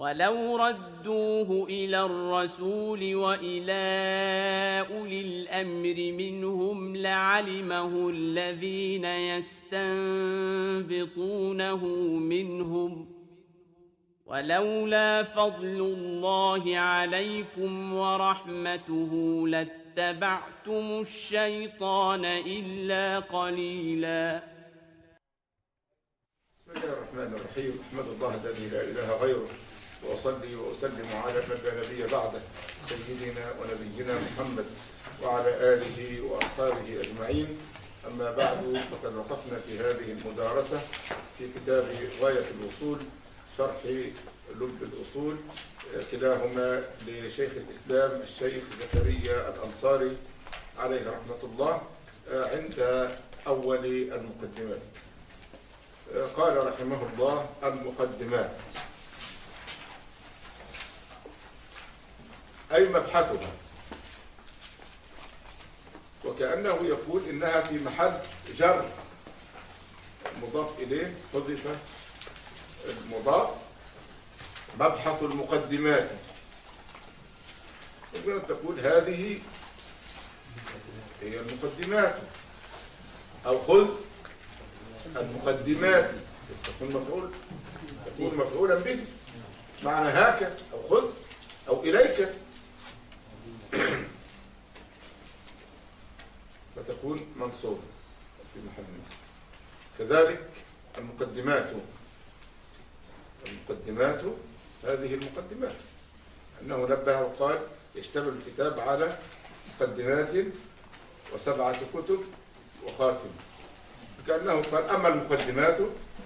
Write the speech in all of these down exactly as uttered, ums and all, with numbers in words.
ولو ردوه إلى الرسول وإلى أولي الأمر منهم لعلمه الذين يستنبطونه منهم ولولا فضل الله عليكم ورحمته لاتبعتم الشيطان إلا قليلا. بسم الله الرحمن الرحيم. أحمد الله الذي لا إله غيره وأصلي وأسلم على من لا نبي بعده سيدنا ونبينا محمد وعلى آله وأصحابه أجمعين. أما بعد، فقد وقفنا في هذه المدارسة في كتاب غاية الوصول شرح لب الأصول، كلاهما لشيخ الإسلام الشيخ زكريا الأنصاري عليه رحمة الله، عند أول المقدمات. قال رحمه الله: المقدمات أي مبحثها، وكأنه يقول إنها في محل جر مضاف إليه، حذف المضاف، مبحث المقدمات. يمكن أن تقول هذه هي المقدمات، أو خذ المقدمات، تكون مفعول تكون مفعولا به، معنى هاك أو خذ أو إليك، فتكون منصوبة في محل نصب. كذلك المقدمات المقدمات هذه المقدمات، أنه نبه وقال: يشتمل الكتاب على مقدمات وسبعة كتب وخاتم. كأنه قال: أما المقدمات،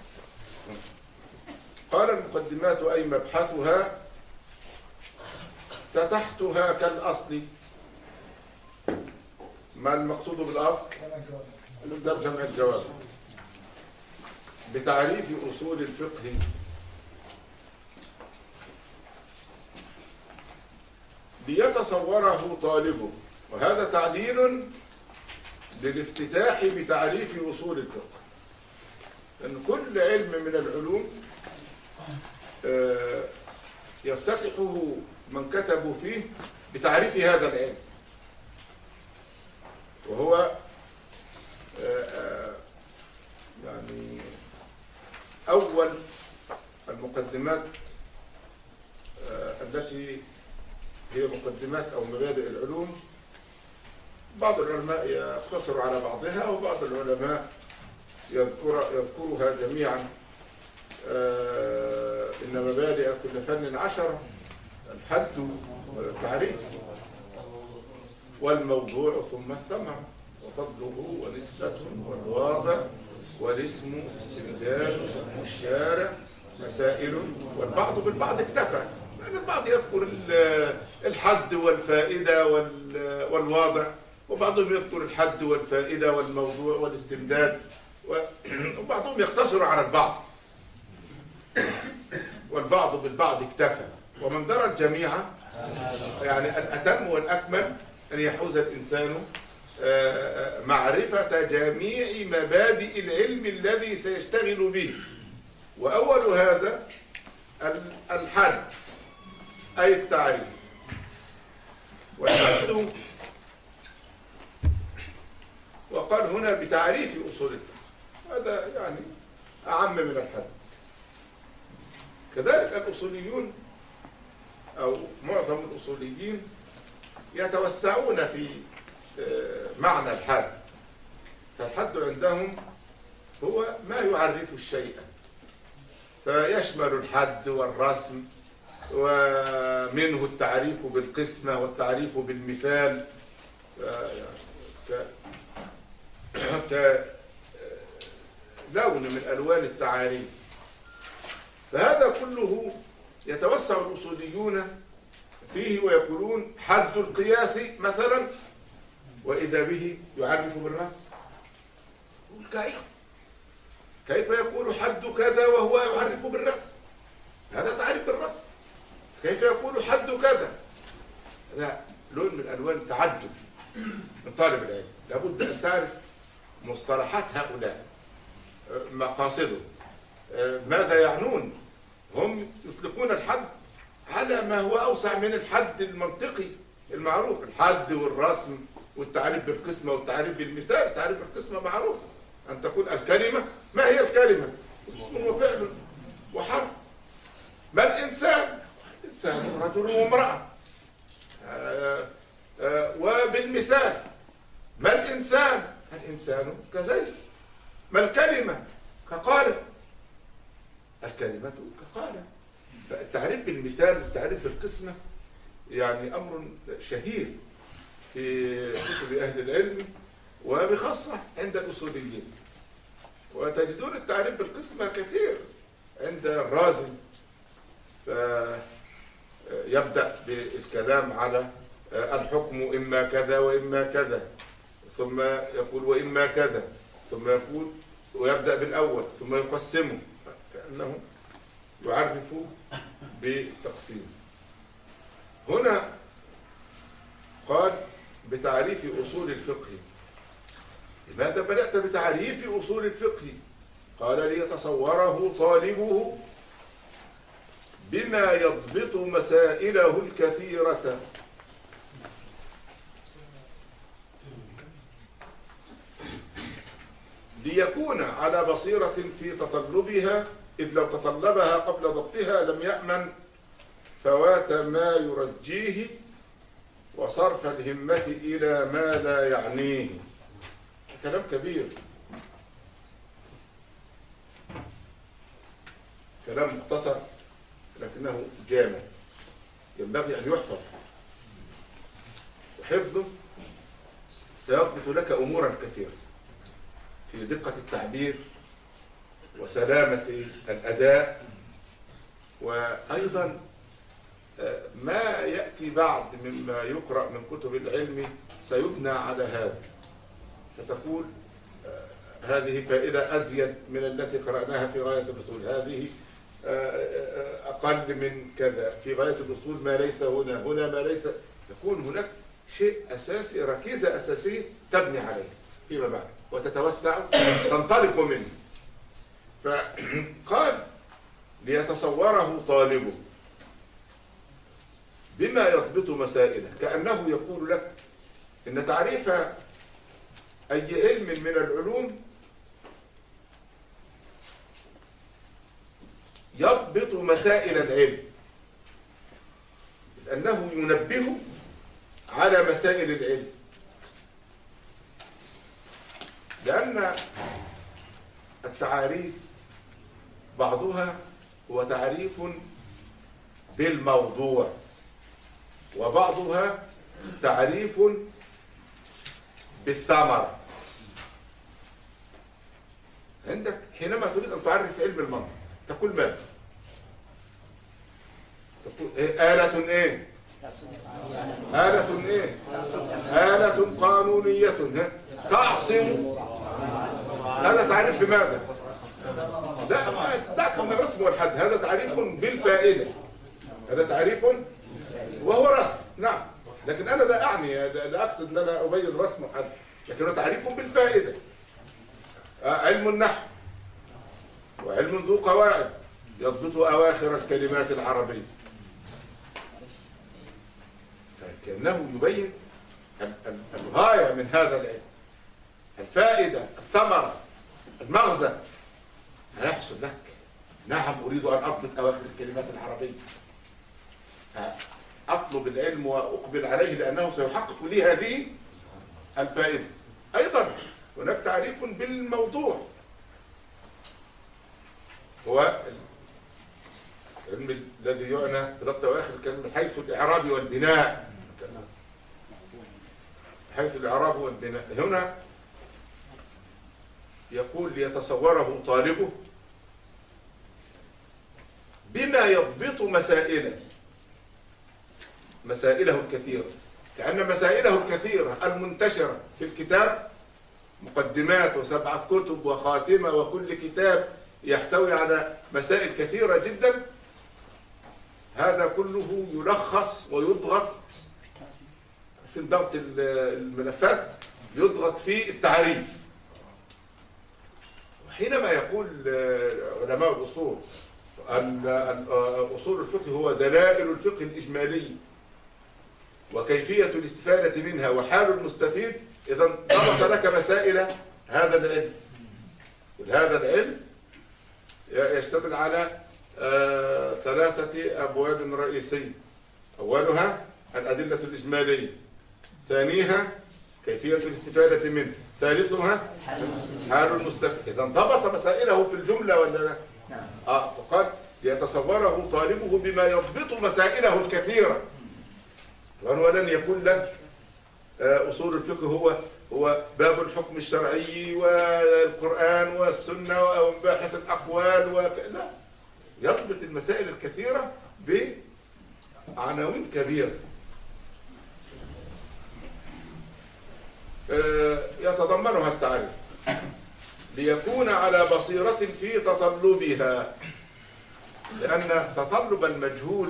قال: المقدمات أي مبحثها، فتحتها كالأصل. ما المقصود بالأصل؟ ده جمع الجواب بتعريف أصول الفقه. ليتصوره طالبه، وهذا تعديل للافتتاح بتعريف أصول الفقه، لأن كل علم من العلوم يفتتحه من كتبوا فيه بتعريف هذا العلم، وهو يعني أول المقدمات التي هي مقدمات أو مبادئ العلوم. بعض العلماء يقتصر على بعضها، وبعض العلماء يذكر يذكرها جميعا. إن مبادئ كل فن عشرة: الحد والتعريف والموضوع ثم الثمرة وفضله ونسبة والواضع والاسم استمداد والشارع مسائل، والبعض بالبعض اكتفى، لأن البعض يذكر الحد والفائدة والواضع، وبعضهم يذكر الحد والفائدة والموضوع والاستمداد، وبعضهم يقتصر على البعض، والبعض بالبعض اكتفى. ومن درى الجميع يعني الأتم والأكمل أن يحوز الإنسان معرفة جميع مبادئ العلم الذي سيشتغل به. وأول هذا الحد أي التعريف، والحد وقال هنا بتعريف أصول الفقه، هذا يعني أعم من الحد. كذلك الأصوليون أو معظم الأصوليين يتوسعون في معنى الحد، فالحد عندهم هو ما يعرف الشيء، فيشمل الحد والرسم، ومنه التعريف بالقسمة والتعريف بالمثال، كلون من ألوان التعاريف. فهذا كله يتوسع الأصوليون فيه ويقولون حد القياس مثلا، وإذا به يعرف بالرسم. كيف كيف يقول حد كذا وهو يعرف بالرسم؟ هذا تعريف بالرسم. كيف يقول حد كذا؟ لا، لون من ألوان التعجب من طالب العلم. لابد أن تعرف مصطلحات هؤلاء، مقاصدهم، ماذا يعنون. هم يطلقون الحد ما هو أوسع من الحد المنطقي المعروف. الحد والرسم والتعريف بالقسمة والتعريف بالمثال. التعريف بالقسمة معروف، أن تقول الكلمة ما هي الكلمة؟ اسم وفعل وحرف. ما الإنسان؟ الإنسان رجل وامرأة. آه آه وبالمثال ما الإنسان؟ الإنسان كزيد. ما الكلمة؟ كقالب. الكلمة كقالب. التعريف بالمثال والتعريف بالقسمة يعني أمر شهير في كتب أهل العلم وبخاصة عند الأصوليين. وتجدون التعريف بالقسمة كثير عند الرازي، فيبدأ بالكلام على الحكم إما كذا وإما كذا، ثم يقول وإما كذا، ثم يقول ويبدأ بالأول ثم يقسمه، كأنه يعرف بتقسيم. هنا قال بتعريف أصول الفقه. لماذا بدأت بتعريف أصول الفقه؟ قال ليتصوره طالبه بما يضبط مسائله الكثيرة ليكون على بصيرة في تطلبها، إذ لو تطلبها قبل ضبطها لم يأمن فوات ما يرجيه وصرف الهمة إلى ما لا يعنيه. كلام كبير، كلام مختصر لكنه جامع، ينبغي أن يحفظ، وحفظه سيضبط لك أمورا كثيرة في دقة التعبير وسلامة الأداء، وأيضا ما يأتي بعد مما يقرأ من كتب العلم سيبنى على هذا، فتقول هذه فائدة أزيد من التي قرأناها في غاية الأصول، هذه أقل من كذا في غاية الأصول، ما ليس هنا هنا ما ليس. يكون هناك شيء أساسي، ركيزة أساسية تبني عليه فيما بعد وتتوسع تنطلق منه. فقال ليتصوره طالبه بما يضبط مسائله، كأنه يقول لك إن تعريف أي علم من العلوم يضبط مسائل العلم، أنه ينبه على مسائل العلم، لأن التعاريف بعضها هو تعريف بالموضوع، وبعضها تعريف بالثمرة. عندك حينما تريد أن تعرف علم المنطق تقول ماذا؟ تقول إيه؟ آلة إيه؟ آلة إيه؟ آلة قانونية تعصم. هذا تعريف بماذا؟ لا دعك من الرسم والحد، هذا تعريف بالفائدة، هذا تعريف وهو رسم، نعم، لكن أنا لا أعني، لا أقصد أن أنا أبين رسم وحد، لكنه تعريف بالفائدة. علم النحو وعلم ذو قواعد يضبط أواخر الكلمات العربية، فكأنه يبين الغاية من هذا العلم، الفائدة، الثمرة، المغزى، فيحصل لك نعم أريد أن أضبط أواخر الكلمات العربية، فأطلب العلم وأقبل عليه لأنه سيحقق لي هذه الفائدة. أيضا هناك تعريف بالموضوع، هو العلم الذي يعنى بضبط أواخر الكلمات من حيث الإعراب والبناء، حيث الإعراب والبناء. هنا يقول ليتصوره طالبه بما يضبط مسائله مسائله الكثيرة، كأن مسائله الكثيرة المنتشرة في الكتاب، مقدمات وسبعة كتب وخاتمة، وكل كتاب يحتوي على مسائل كثيرة جدا، هذا كله يلخص ويضغط في ضغط الملفات، يضغط في التعريف. حينما يقول علماء الأصول أصول الفقه هو دلائل الفقه الإجمالي وكيفية الاستفادة منها وحال المستفيد إذا ضبط لك مسائل هذا العلم. وهذا العلم يشتمل على آه ثلاثة أبواب رئيسية. أولها الأدلة الإجمالية، ثانيها كيفية الاستفادة منه، ثالثها حال المستفيد. إذا ضبط مسائله في الجملة ولا لا؟ آه فقال ليتصوره طالبه بما يضبط مسائله الكثيرة، وهو لن يكون لك آه أصول الفقه هو هو باب الحكم الشرعي والقرآن والسنة ومباحث الأقوال وك... لا، يضبط المسائل الكثيرة بعناوين كبيرة يتضمنها التعريف ليكون على بصيرة في تطلبها، لأن تطلب المجهول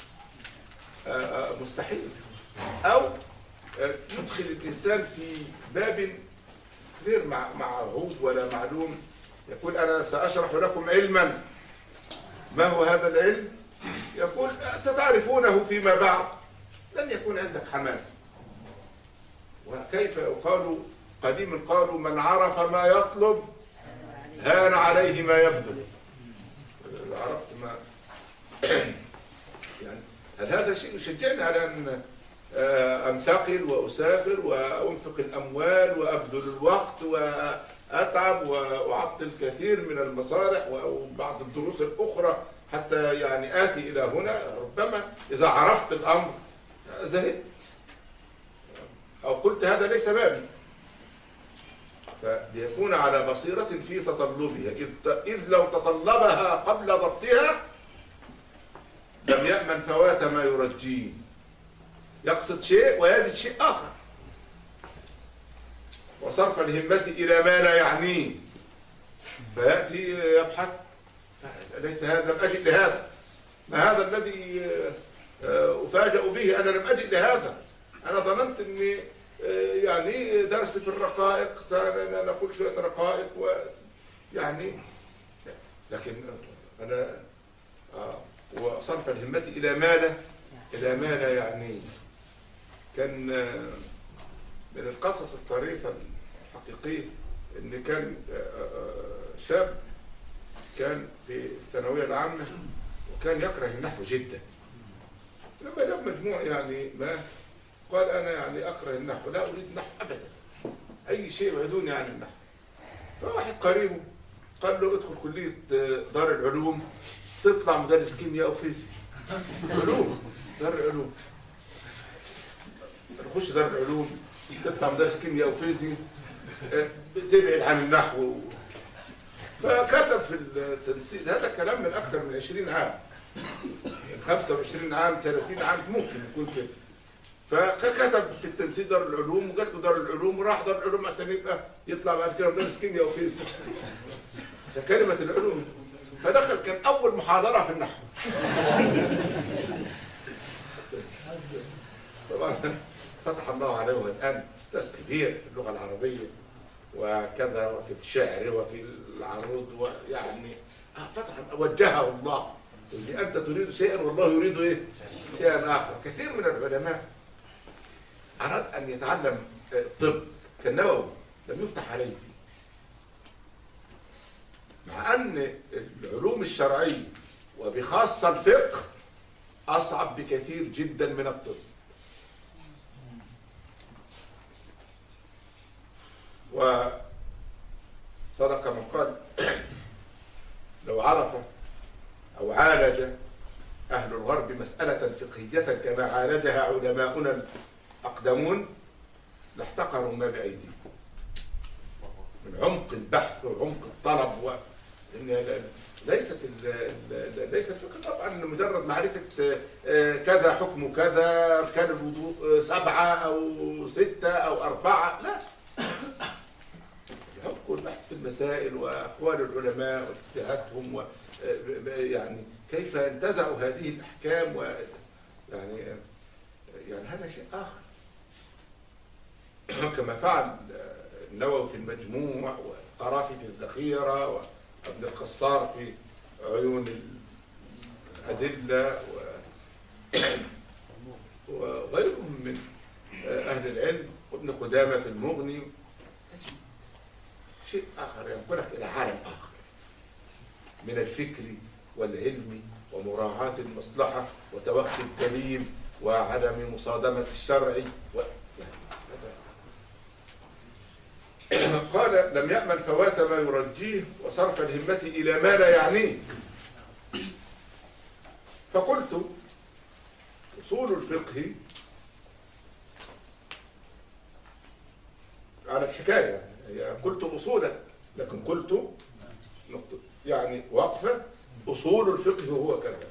مستحيل، أو يدخل الإنسان في باب غير معهود ولا معلوم. يقول أنا سأشرح لكم علما، ما هو هذا العلم؟ يقول ستعرفونه فيما بعد، لن يكون عندك حماس. وكيف قالوا قديما، قالوا من عرف ما يطلب هان عليه ما يبذل. عرفت ما يعني هل هذا شيء يشجعني على أن أنتقل وأسافر وأنفق الأموال وأبذل الوقت وأتعب وأعطل كثير من المصالح وبعض الدروس الأخرى حتى يعني آتي إلى هنا؟ ربما إذا عرفت الأمر زهدت أو قلت هذا ليس بابي. فليكون على بصيرة في تطلبها، إذ لو تطلبها قبل ضبطها لم يأمن فوات ما يرجيه. يقصد شيء ويجد شيء آخر، وصرف الهمة إلى ما لا يعنيه، فيأتي يبحث ليس هذا، لم أجئ لهذا، ما هذا الذي أفاجأ به، أنا لم أجئ لهذا، أنا ظننت أني يعني درس في الرقائق نقول شوية رقائق ويعني، لكن أنا وصرف الهمة إلى ما لا إلى ما لا يعنيه. كان من القصص الطريفة الحقيقية إن كان شاب كان في الثانوية العامة وكان يكره النحو جدا. لما جاب مجموع يعني ما قال أنا يعني أكره النحو، لا أريد النحو أبدا، أي شيء يبعدوني عن النحو. فواحد قريبه قال له ادخل كلية دار العلوم تطلع مدرس كيمياء أو فيزياء. علوم، دار العلوم، نخش دار العلوم تطلع مدرس كيمياء أو فيزياء، تبعد عن النحو. فكتب في التنسيق، هذا كلام من أكثر من عشرين عام، خمسة وعشرين عام، ثلاثين عام ممكن يكون كده. فكتب في التنسيق دار العلوم، وجات له دار العلوم وراح دار العلوم عشان يبقى يطلع بعد كده مدرس كيمياء وفيزياء عشان كلمة العلوم. فدخل كان أول محاضرة في النحو. طبعا فتح الله عليه الآن أستاذ كبير في اللغة العربية وكذا، وفي الشعر وفي العروض، ويعني فتح وجهه الله، اللي أنت تريد شيئا والله يريد إيه؟ شيئا آخر. كثير من العلماء أراد أن يتعلم الطب كالنووي لم يفتح عليه فيه، مع أن العلوم الشرعية وبخاصة الفقه أصعب بكثير جدا من الطب. وصدق من قال لو عرف أو عالج أهل الغرب مسألة فقهية كما عالجها علماؤنا الأقدمون لاحتقروا ما بأيديهم من عمق البحث وعمق الطلب. و... ليست ليس الفقه طبعا مجرد معرفة كذا حكم كذا، أركان الوضوء سبعة أو ستة أو أربعة، لا، الحكم والبحث في المسائل وأقوال العلماء واجتهادهم و يعني كيف انتزعوا هذه الأحكام، و يعني يعني هذا شيء آخر. كما فعل النووي في المجموع، والقرافي في الذخيرة، وابن القصار في عيون أدلة وغيرهم من أهل العلم، وابن قدامة في المغني، شيء آخر ينقلك إلى عالم آخر من الفكر والعلم ومراعاة المصلحة وتوخي الدليل وعدم مصادمة الشرع و... قال: لم يأمن فوات ما يرجيه وصرف الهمة إلى ما لا يعنيه. فقلت: أصول الفقه على الحكاية، يعني قلت أصولا، لكن قلت نقطة يعني وقفة. أصول الفقه هو كذا.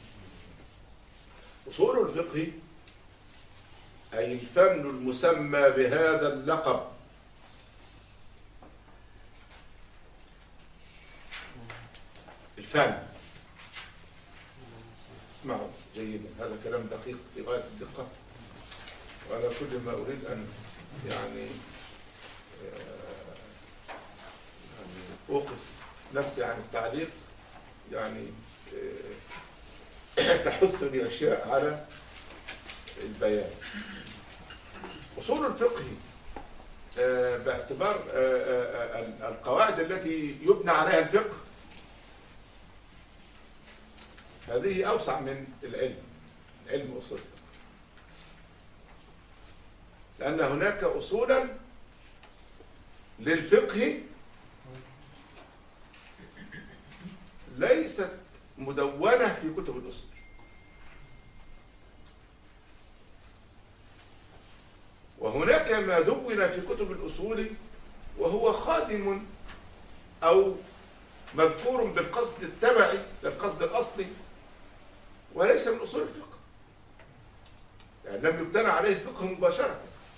أصول الفقه أي الفن المسمى بهذا اللقب، الفن. اسمعوا جيدا، هذا كلام دقيق في غاية الدقة، وأنا كل ما أريد أن يعني يعني أوقف نفسي عن التعليق، يعني تحثني أشياء على البيان. أصول الفقه باعتبار القواعد التي يبنى عليها الفقه، هذه أوسع من العلم، علم أصول الفقه، لأن هناك أصولا للفقه ليست مدونة في كتب الأصول، وهناك ما دون في كتب الأصول وهو خادم أو مذكور بالقصد التبعي للقصد الأصلي وليس من أصول الفقه، يعني لم يبتنى عليه الفقه مباشرة.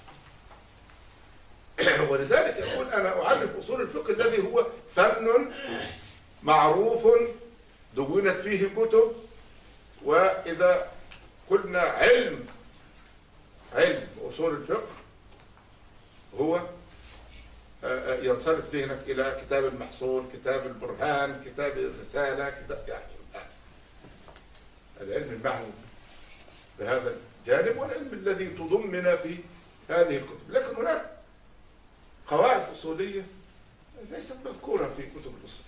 ولذلك يقول: أنا أعرف أصول الفقه الذي هو فن معروف دونت فيه كتب، وإذا قلنا علم علم أصول الفقه هو ينصرف ذهنك إلى كتاب المحصول، كتاب البرهان، كتاب الرسالة، كتاب يعني العلم المعني بهذا الجانب، والعلم الذي تضمن في هذه الكتب. لكن هناك قواعد أصولية ليست مذكورة في كتب الأصول،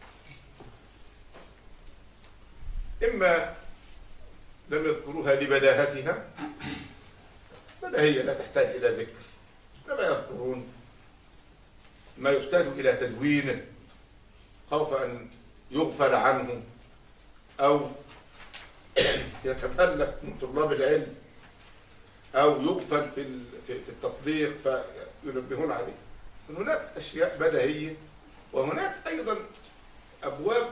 إما لم يذكروها لبداهتها، بداهية لا تحتاج إلى ذكر، لما يذكرون ما يحتاج إلى تدوينه خوف أن يغفل عنه أو يتفلت من طلاب العلم أو يغفل في في التطبيق فينبهون عليه. هناك أشياء بديهية، وهناك أيضا أبواب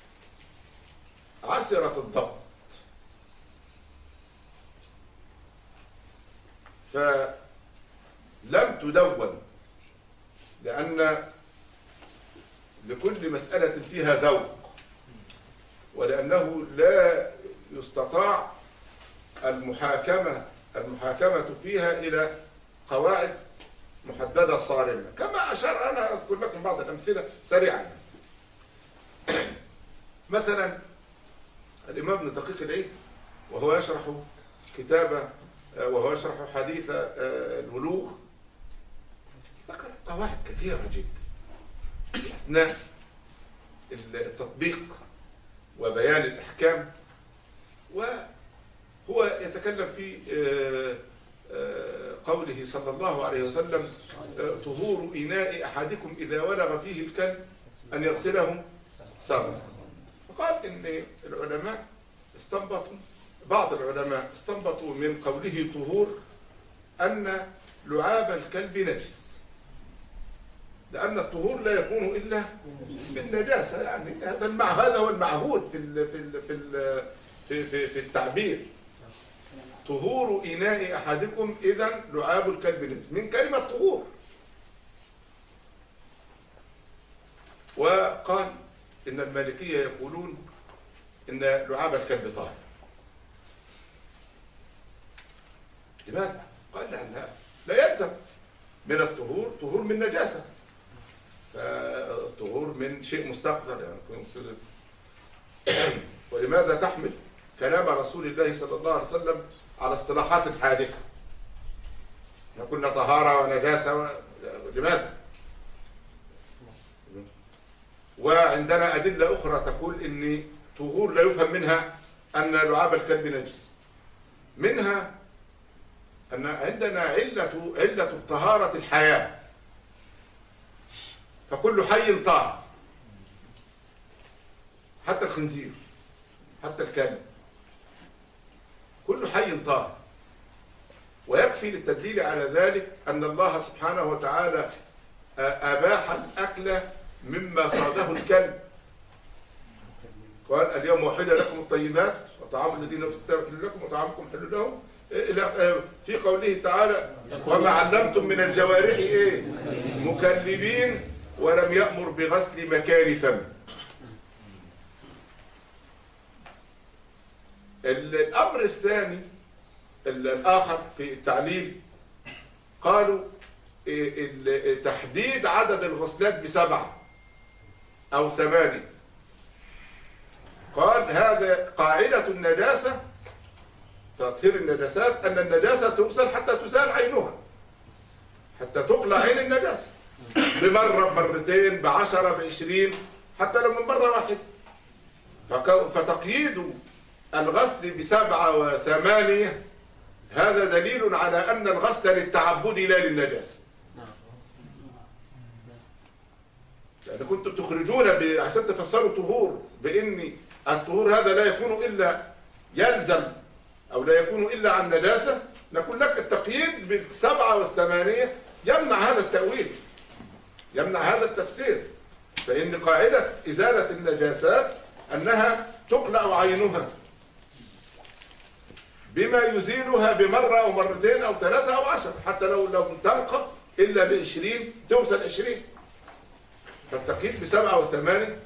عسرة الضبط، فلم تدون، لأن لكل مسألة فيها ذوق، ولأنه لا يستطاع المحاكمة المحاكمة فيها إلى قواعد محددة صارمة، كما أشار. أنا أذكر لكم بعض الأمثلة سريعا. مثلا الإمام ابن دقيق العيد وهو يشرح كتاب وهو يشرح حديث البلوغ ذكر قواعد كثيرة جدا أثناء التطبيق وبيان الأحكام، وهو يتكلم في قوله صلى الله عليه وسلم: طهور إناء أحدكم إذا ولغ فيه الكلب أن يغسله سبعا. فقال إن العلماء استنبطوا بعض العلماء استنبطوا من قوله طهور أن لعاب الكلب نجس، لأن الطهور لا يكون إلا من نجاسة، يعني هذا المع هذا هو المعهود في ال في ال في ال في في, في التعبير. طهور إناء أحدكم إذا لعاب الكلب نجس، من كلمة طهور. وقال إن المالكية يقولون إن لعاب الكلب طاهر. لماذا؟ قال لأنها لا يلزم من الطهور طهور من نجاسة، فالطهور من شيء مستقذر يعني. ولماذا تحمل كلام رسول الله صلى الله عليه وسلم على اصطلاحات حادثة. احنا كنا طهارة ونجاسة و... لماذا؟ وعندنا أدلة أخرى تقول إن طهور لا يفهم منها أن لعاب الكلب نجس. منها أن عندنا علة علة طهارة الحياة، فكل حي طاهر، حتى الخنزير حتى الكلب، كل حي طاهر. ويكفي للتدليل على ذلك أن الله سبحانه وتعالى أباح الأكل مما صاده الكلب. قال اليوم أحل لكم الطيبات وطعام الذين أوتوا الكتاب حل لكم وطعامكم حل لهم، في قوله تعالى وما علمتم من الجوارح ايه مكلبين ولم يأمر بغسل مكان فم. الأمر الثاني الآخر في التعليل قالوا تحديد عدد الغسلات بسبعة أو ثمانية. قال هذا قاعدة النجاسة، تطهير النجاسات، أن النجاسة تغسل حتى تزال عينها، حتى تقلع عين النجاسة بمرة بمرتين بعشرة بعشرين، حتى لو من مرة واحدة. فتقييد الغسل بسبعة وثمانية هذا دليل على أن الغسل للتعبد لا للنجاسة. يعني كنتم تخرجون عشان تفسروا طهور بإن الطهور هذا لا يكون إلا يلزم أو لا يكون إلا عن نجاسة، نقول لك التقييد بالسبعة والثمانية يمنع هذا التأويل، يمنع هذا التفسير. فإن قاعدة إزالة النجاسات أنها تقلع عينها بما يزيلها بمرة أو مرتين أو ثلاثة أو عشر، حتى لو لو تنقى إلا بعشرين توصل عشرين. فالتقييد بسبعة وثمانية.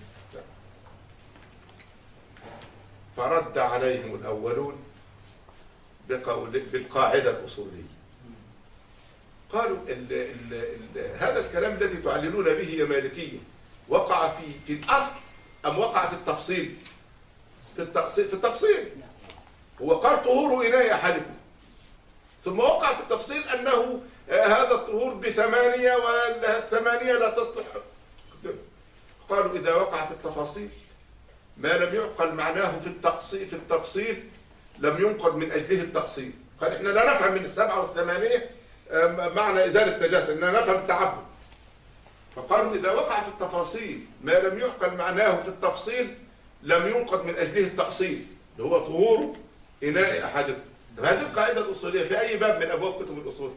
فرد عليهم الأولون بقول بالقاعدة الأصولية. قالوا ال ال ال هذا الكلام الذي تعللون به يا مالكية وقع في في الأصل أم وقع في التفصيل؟ في التفصيل. في التفصيل هو قال طهور إناء أحدكم، ثم وقع في التفصيل أنه هذا الطهور بثمانية والثمانية لا تصلح. قالوا إذا وقع في التفاصيل ما لم يعقل معناه في التقصير في التفصيل لم ينقض من أجله التقصير. قال إحنا لا نفهم من السبعة والثمانية معنى إزالة النجاسة، إننا نفهم التعبد. فقالوا إذا وقع في التفاصيل ما لم يعقل معناه في التفصيل لم ينقض من أجله التقصير، اللي هو طهور إناء أحدكم. هذه القاعدة الأصولية في أي باب من أبواب كتب الأصول؟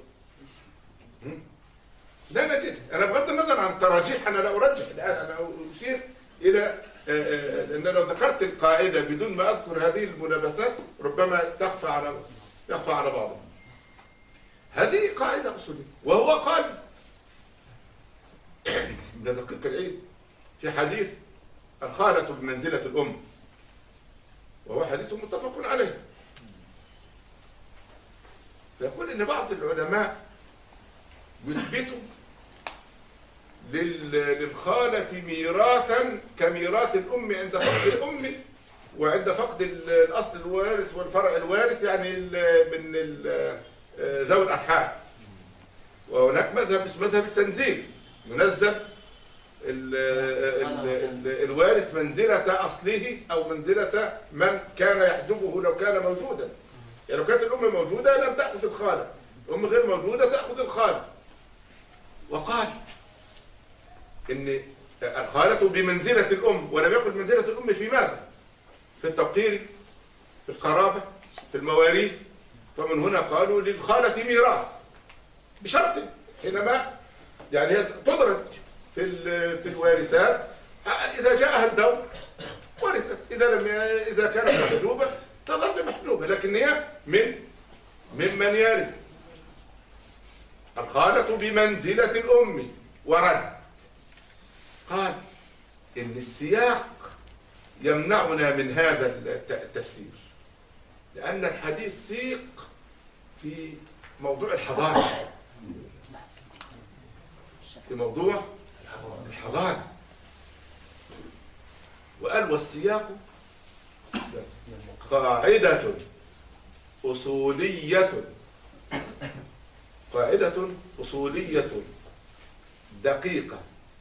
لا نجد. أنا بغض النظر عن التراجيح، أنا لا أرجح الآن، أنا أشير إلى لأن لو ذكرت القاعدة بدون ما أذكر هذه الملابسات ربما تخفى على تخفى على بعضها. هذه قاعدة أصولية. وهو قال من دقيق العيد في حديث الخالة بمنزلة الأم، وهو حديث متفق عليه، فيقول إن بعض العلماء يثبتوا للخالة ميراثا كميراث الأم عند فقد الأم وعند فقد الأصل الوارث والفرع الوارث، يعني من ذوي الأرحام. وهناك مذهب اسمه مذهب التنزيل، ينزل ال ال ال الوارث منزلة أصله أو منزلة من كان يحجبه لو كان موجودا. يعني لو كانت الأم موجودة لم تأخذ الخالة، الأم غير موجودة تأخذ الخالة. وقال إن الخالة بمنزلة الأم، ولم يقل منزلة الأم في ماذا؟ في التوقير، في القرابة، في المواريث. فمن هنا قالوا للخالة ميراث بشرط حينما يعني هي تدرج في في الوارثات، إذا جاءها الدور ورثت، إذا لم إذا كانت محجوبة تظل محجوبة، لكن هي من ممن يرث. الخالة بمنزلة الأم. ورد قال إن السياق يمنعنا من هذا التفسير، لأن الحديث سيق في موضوع الحضانة، في موضوع الحضانة. وقال والسياق قاعدة أصولية قاعدة أصولية دقيقة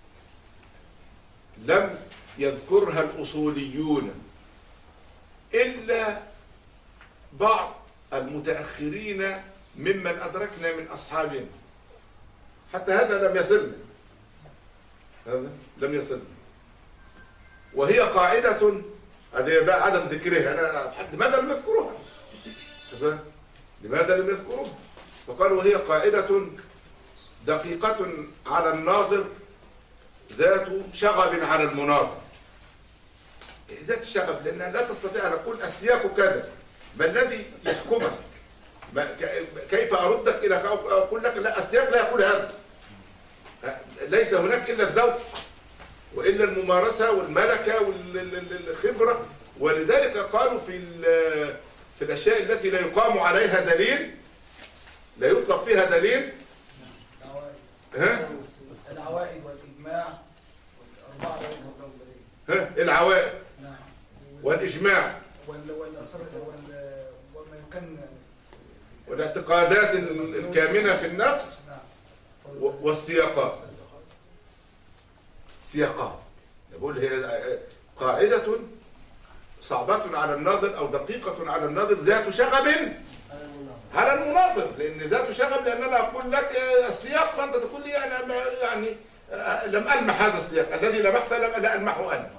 لم يذكرها الأصوليون إلا بعض المتأخرين ممن أدركنا من أصحابنا، حتى هذا لم يصلنا، هذا لم يصلنا. وهي قاعدة، هذه بقى عدم ذكرها، أنا لماذا لم يذكروها؟ لماذا لم يذكروها؟ فقالوا وهي قاعدة دقيقة على الناظر ذات شغب على المناظر. ذات الشغب لأنها لا تستطيع أن أقول السياق كذا، ما الذي يحكمك؟ ما كيف أردك إلى أقول لك لا السياق لا يقول هذا. ليس هناك إلا الذوق وإلا الممارسة والملكة والخبرة، ولذلك قالوا في في الأشياء التي لا يقام عليها دليل، لا يطلق فيها دليل، ها؟ العوائد والإجماع والأربعة ها؟ العوائد والإجماع والأصل وما يمكن والاعتقادات الكامنة في النفس والسياقات. السياقات نقول هي قاعدة صعبة على الناظر أو دقيقة على الناظر ذات شغب على المناظر، لأن ذات شغب لأن أنا أقول لك السياق فأنت تقول لي أنا يعني لم ألمح هذا السياق، الذي لمحته لم لا ألمحه أنا.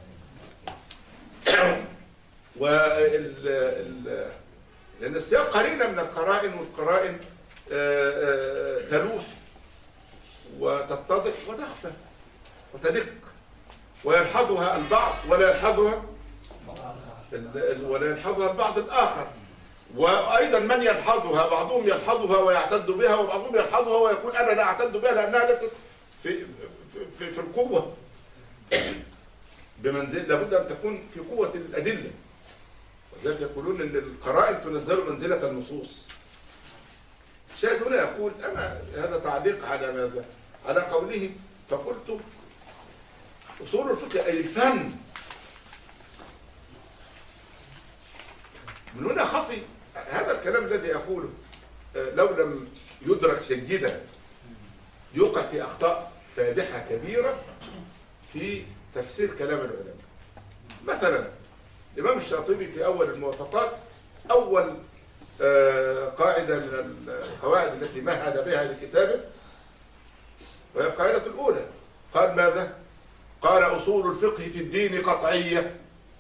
وال لأن السياق قرينة من القرائن، والقرائن تلوح وتتضح وتخفى وتدق، ويلحظها البعض ولا يلحظها ولا يلحظها البعض الآخر، وأيضا من يلحظها بعضهم يلحظها ويعتد بها، وبعضهم يلحظها ويقول أنا لا أعتد بها لأنها ليست في في في القوة بمنزل، لابد أن تكون في قوة الأدلة. وذلك يقولون أن القرائن تنزل منزلة النصوص. الشاهد هنا يقول أنا هذا تعليق على ماذا؟ على قوله فقلت أصول الفقه أي الفن. من هنا خفي هذا الكلام الذي أقوله لو لم يدرك جيدا يوقع في أخطاء فادحة كبيرة في تفسير كلام العلماء. مثلا الإمام الشاطبي في أول الموافقات أول قاعدة من القواعد التي مهد بها لكتابه وهي القاعدة الأولى، قال ماذا؟ قال أصول الفقه في الدين قطعية.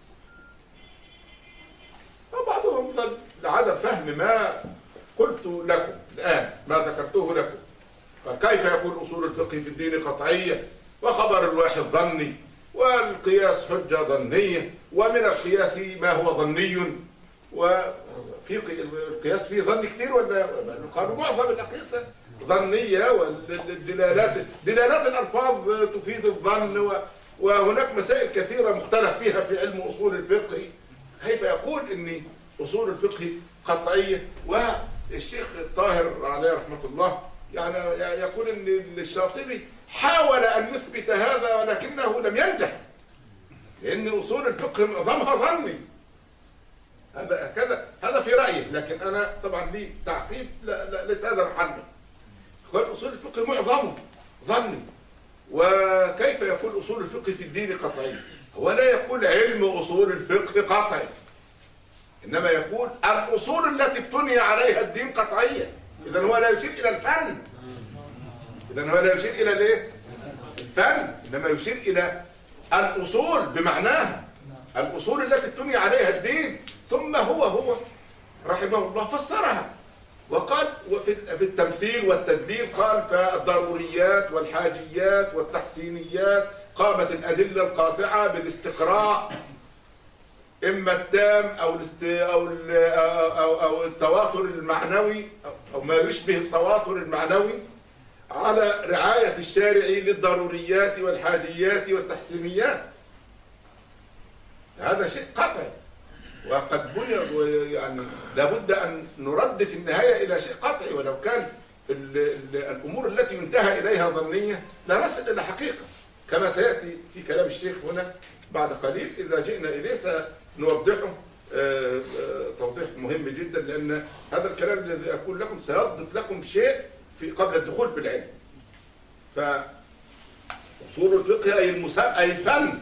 وبعضهم ظل لعدم فهم ما قلت لكم الآن، ما ذكرته لكم. قال كيف يكون أصول الفقه في الدين قطعية وخبر الواحد ظني والقياس حجة ظنية، ومن القياس ما هو ظني، وفي القياس فيه ظن كتير ولا قالوا معظم الأقيسة ظنية، والدلالات دلالات الألفاظ تفيد الظن، وهناك مسائل كثيرة مختلف فيها في علم أصول الفقه. كيف يقول إن أصول الفقه قطعية؟ والشيخ الطاهر عليه رحمة الله يعني يقول إن الشاطبي حاول أن يثبت هذا ولكنه لم ينجح، لأن أصول الفقه معظمها ظني. هذا كذا هذا في رأيه، لكن أنا طبعا لي تعقيب لا لا ليس هذا محله. قال أصول الفقه معظمه ظني، وكيف يقول أصول الفقه في الدين قطعي؟ هو لا يقول علم أصول الفقه قطعي، إنما يقول الأصول التي ابتني عليها الدين قطعية. إذن هو لا يشير إلى الفن، إذن هو لا يشير إلى الإيه؟ الفن، إنما يشير إلى الأصول بمعناها، الأصول التي ابتني عليها الدين. ثم هو هو رحمه الله فسرها وقال في التمثيل والتدليل قال فالضروريات والحاجيات والتحسينيات قامت الأدلة القاطعة بالاستقراء إما التام أو أو أو أو التواتر المعنوي أو ما يشبه التواتر المعنوي على رعاية الشارع للضروريات والحاجيات والتحسينيات. هذا شيء قطعي، وقد بني يعني لابد أن نرد في النهاية إلى شيء قطعي، ولو كان ال ال الأمور التي ينتهى إليها ظنية لا نصل إلى حقيقة، كما سيأتي في كلام الشيخ هنا بعد قليل إذا جئنا إليه سنوضحه توضيح مهم جدا، لأن هذا الكلام الذي أقول لكم سيضبط لكم شيء في قبل الدخول في العلم. فأصول الفقه أي المسا... أي الفن،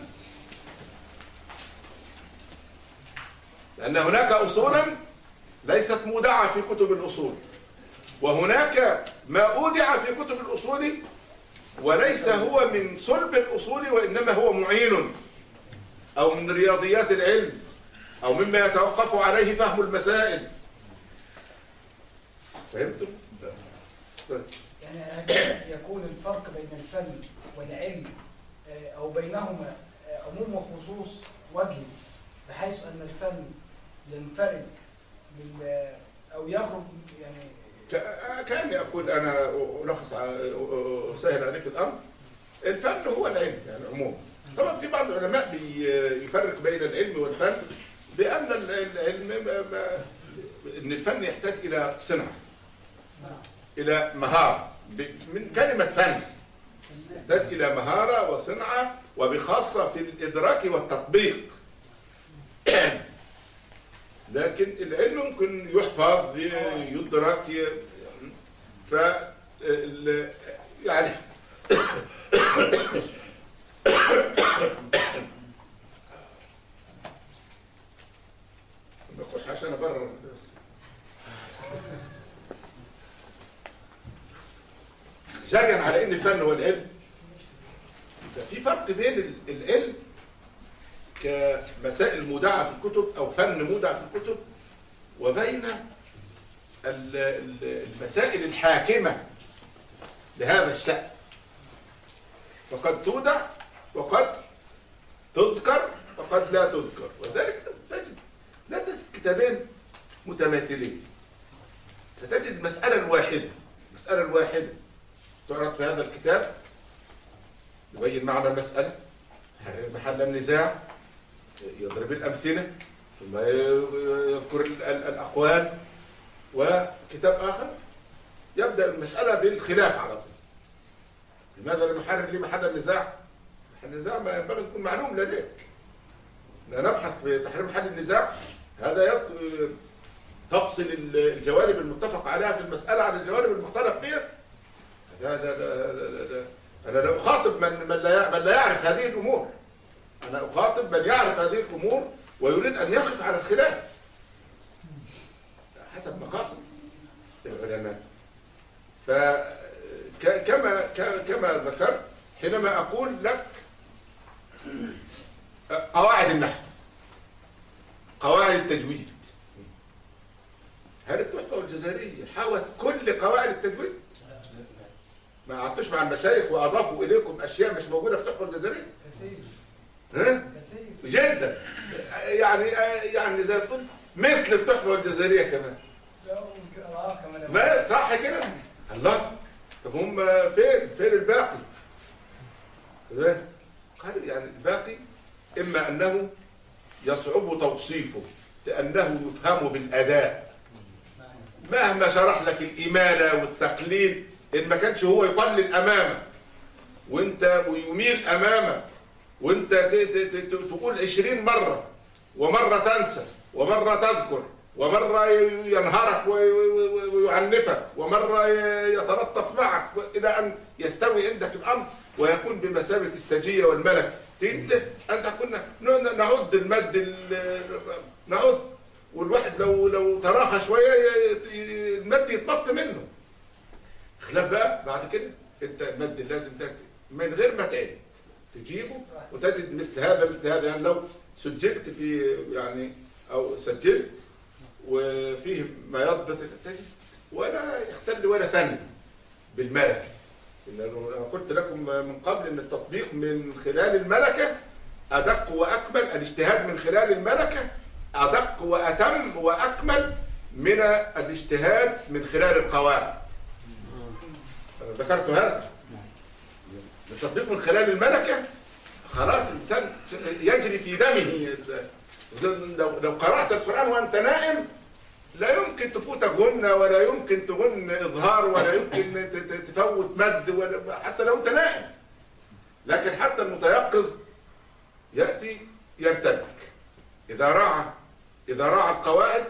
لأن هناك أصولا ليست مودعة في كتب الأصول، وهناك ما أودع في كتب الأصول وليس هو من صلب الأصول، وإنما هو معين أو من رياضيات العلم أو مما يتوقف عليه فهم المسائل. فهمتم؟ يعني هل يكون الفرق بين الفن والعلم أو بينهما عموم وخصوص وجهي، بحيث أن الفن ينفرد أو يخرج، يعني كأني أقول أنا ألخص أسهل عليك الأمر، الفن هو العلم يعني عموما. طبعا في بعض العلماء بيفرق بين العلم والفن بأن العلم إن الفن يحتاج إلى صنعة، إلى مهارة، من كلمة فن يحتاج إلى مهارة وصنعة، وبخاصة في الإدراك والتطبيق. لكن العلم ممكن يحفظ يدرك، ف يعني ما بقولش عشان ابرر بس. جريا على ان الفن هو العلم، في فرق بين العلم كمسائل مودعة في الكتب أو فن مودع في الكتب، وبين المسائل الحاكمة لهذا الشأن، فقد تودع وقد تذكر وقد لا تذكر. وذلك تجد لا تجد كتابين متماثلين، فتجد المسألة الواحدة المسألة الواحدة تعرض في هذا الكتاب يبين معنى المسألة، محل النزاع، يضرب الأمثلة، ثم يذكر الأقوال. وكتاب آخر يبدأ المسألة بالخلاف على طول. لماذا لم يحرر لي محل النزاع؟ محل النزاع ما ينبغي يكون معلوم لديك. نبحث في تحرير محل النزاع، هذا يذكر تفصل الجوانب المتفق عليها في المسألة عن الجوانب المختلف فيها. لا لا لا لا لا. أنا لا أخاطب من من لا من لا يعرف هذه الأمور، أنا أخاطب من يعرف هذه الأمور ويريد أن يقف على الخلاف حسب مقاصد العلماء. فكما كما ذكرت حينما أقول لك قواعد النحو، قواعد التجويد، هل التحفة والجزرية حاوت كل قواعد التجويد؟ ما قعدتوش مع المشايخ وأضافوا إليكم أشياء مش موجودة في التحفة والجزرية؟ كثير. ها؟ كثير جدا. يعني يعني زي ما قلت مثل التحفة والجزرية كمان. لا ممكن اه كمان. ما صح كده؟ الله، طب هم فين؟ فين الباقي؟ قال يعني الباقي إما أنه يصعب توصيفه لأنه يفهم بالأداء، مهما شرح لك الإمالة والتقليل إن ما كانش هو يقلل أمامك وانت ويميل أمامك وانت تقول عشرين مرة ومرة تنسى ومرة تذكر ومرة ينهرك ويعنفك ومرة يتلطف معك إلى أن يستوي عندك الأمر ويكون بمثابة السجية والملك. انت انت كنا نعد المد، نعد، والواحد لو لو تراخى شويه المد يتبط منه. خلاف بقى بعد كده انت المد لازم من غير ما تعد تجيبه وتجد مثل هذا مثل هذا. يعني لو سجلت في يعني او سجلت وفيه ما يضبط تجد ولا يختل ولا ثاني بالملكه. أنا قلت لكم من قبل أن التطبيق من خلال الملكة أدق وأكمل، الاجتهاد من خلال الملكة أدق وأتم وأكمل من الاجتهاد من خلال القواعد. أنا ذكرت هذا. التطبيق من خلال الملكة خلاص الإنسان يجري في دمه. لو لو قرأت القرآن وأنت نائم لا يمكن تفوتك غنة ولا يمكن تغن إظهار ولا يمكن تفوت مد ولا حتى لو أنت نائم. لكن حتى المتيقظ يأتي يرتبك إذا راعى إذا راعى القواعد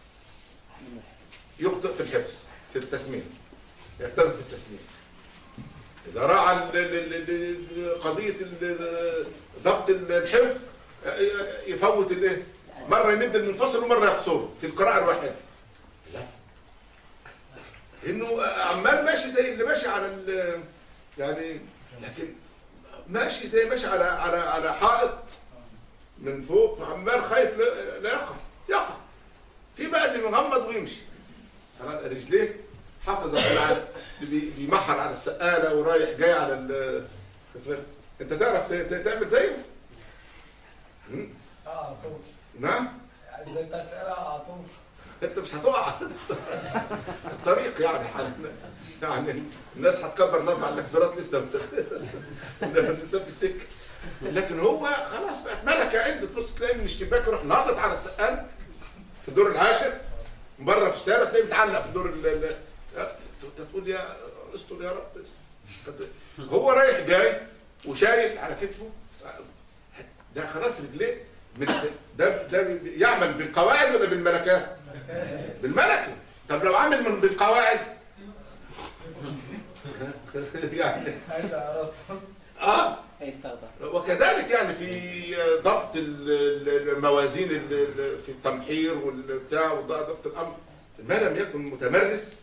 يخطئ في الحفظ في التسمية، يختلف في التسمية. إذا راعى قضية ضبط الحفظ يفوت الايه؟ مرة يمد المنفصل ومرة يقصره في القراءة الواحدة. لا، إنه عمال ماشي زي اللي ماشي على ال يعني، لكن ماشي زي ماشي على على على حائط من فوق، فعمال خايف لا يقع يقع في بقى اللي مغمض ويمشي رجليه حافظ على اللي بيمحر على السقاله ورايح جاي على ال انت تعرف تعمل زيه؟ اه على طول. نعم؟ يعني زي بتاع السقاله على طول. انت مش هتقع الطريق يعني يعني الناس هتكبر نرفع الاكبرات لسه لسه في السكه، لكن هو خلاص بقت ملكه عنده. تبص تلاقي من الشباك يروح ناطط على السقال في الدور العاشر، بره في الشارع تلاقيه متعلق في الدور ال تقول يا استر يا رب. هو رايح جاي وشايل على كتفه ده خلاص رجليه ده ده يعمل بالقواعد ولا بالملكات؟ بالملكه. طب لو عامل من بالقواعد يعني اه وكذلك يعني في ضبط الموازين في التمحير والبتاع وضبط الامر، ما لم يكن متمرس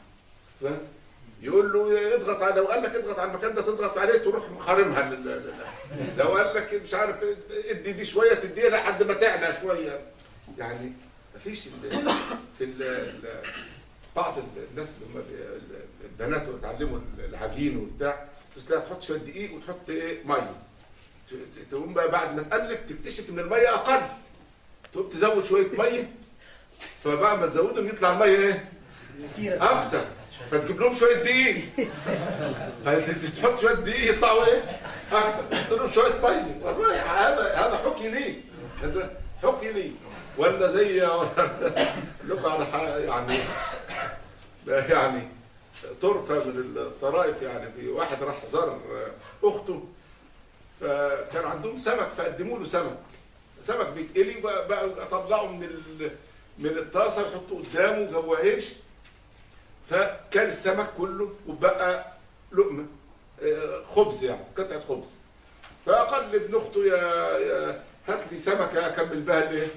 يقول له اضغط على، لو قال لك اضغط على المكان ده تضغط عليه تروح مخارمها، لو قال لك مش عارف ادي دي شويه تديها لحد ما تعلى شويه. يعني مفيش في ال بعض الناس اللي هم البنات بيتعلموا العجين وبتاع، بس لا تحط شويه دقيق وتحط ايه ميه، تقوم بقى بعد ما تقلب تكتشف ان الميه اقل، تقوم تزود شويه ميه، فبعد ما تزودهم يطلع الميه ايه؟ اكتر، فتجيب لهم شويه دقيق، فتحط شويه دقيق يطلعوا ايه؟ اكتر، تحط لهم شويه ميه. والله هذا هذا حكي ليه؟ هذا حكي ليه؟ ولا زي لكم على يعني يعني طرفه من الطرائف، يعني في واحد راح زار اخته فكان عندهم سمك فقدموا له سمك، سمك بيتقلي بقى طلعوا من من الطاسه يحطوا قدامه جوه عيش، فكان السمك كله وبقى لقمه خبز يعني قطعه خبز، فقال لابن اخته يا يا هات لي سمكه اكمل بها الايه؟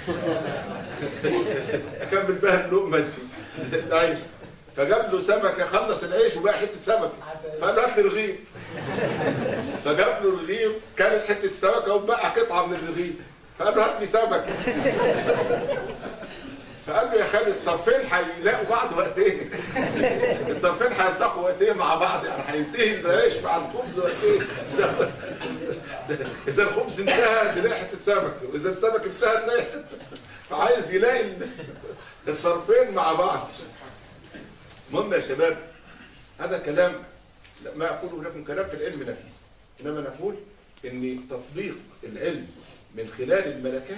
اكمل بها اللقمه دي العيش، فجاب له سمكه خلص العيش وبقى حته سمكه، فقال له هات لي رغيف، فجاب له رغيف كانت حته سمكه وبقى قطعه من الرغيف، فقال له هات لي سمكه، فقال له يا خالد الطرفين هيلاقوا بعض وقتين، الطرفين هيلتقوا وقتين مع بعض، يعني هينتهي العيش مع الخبز وقتين، اذا الخبز انتهى تلاقي حته سمكه، واذا السمك انتهى تلاقي، فعايز يلاقي الطرفين مع بعض. المهم يا شباب هذا كلام ما اقوله لكم كلام في العلم نفيس، انما نقول ان تطبيق العلم من خلال الملكات،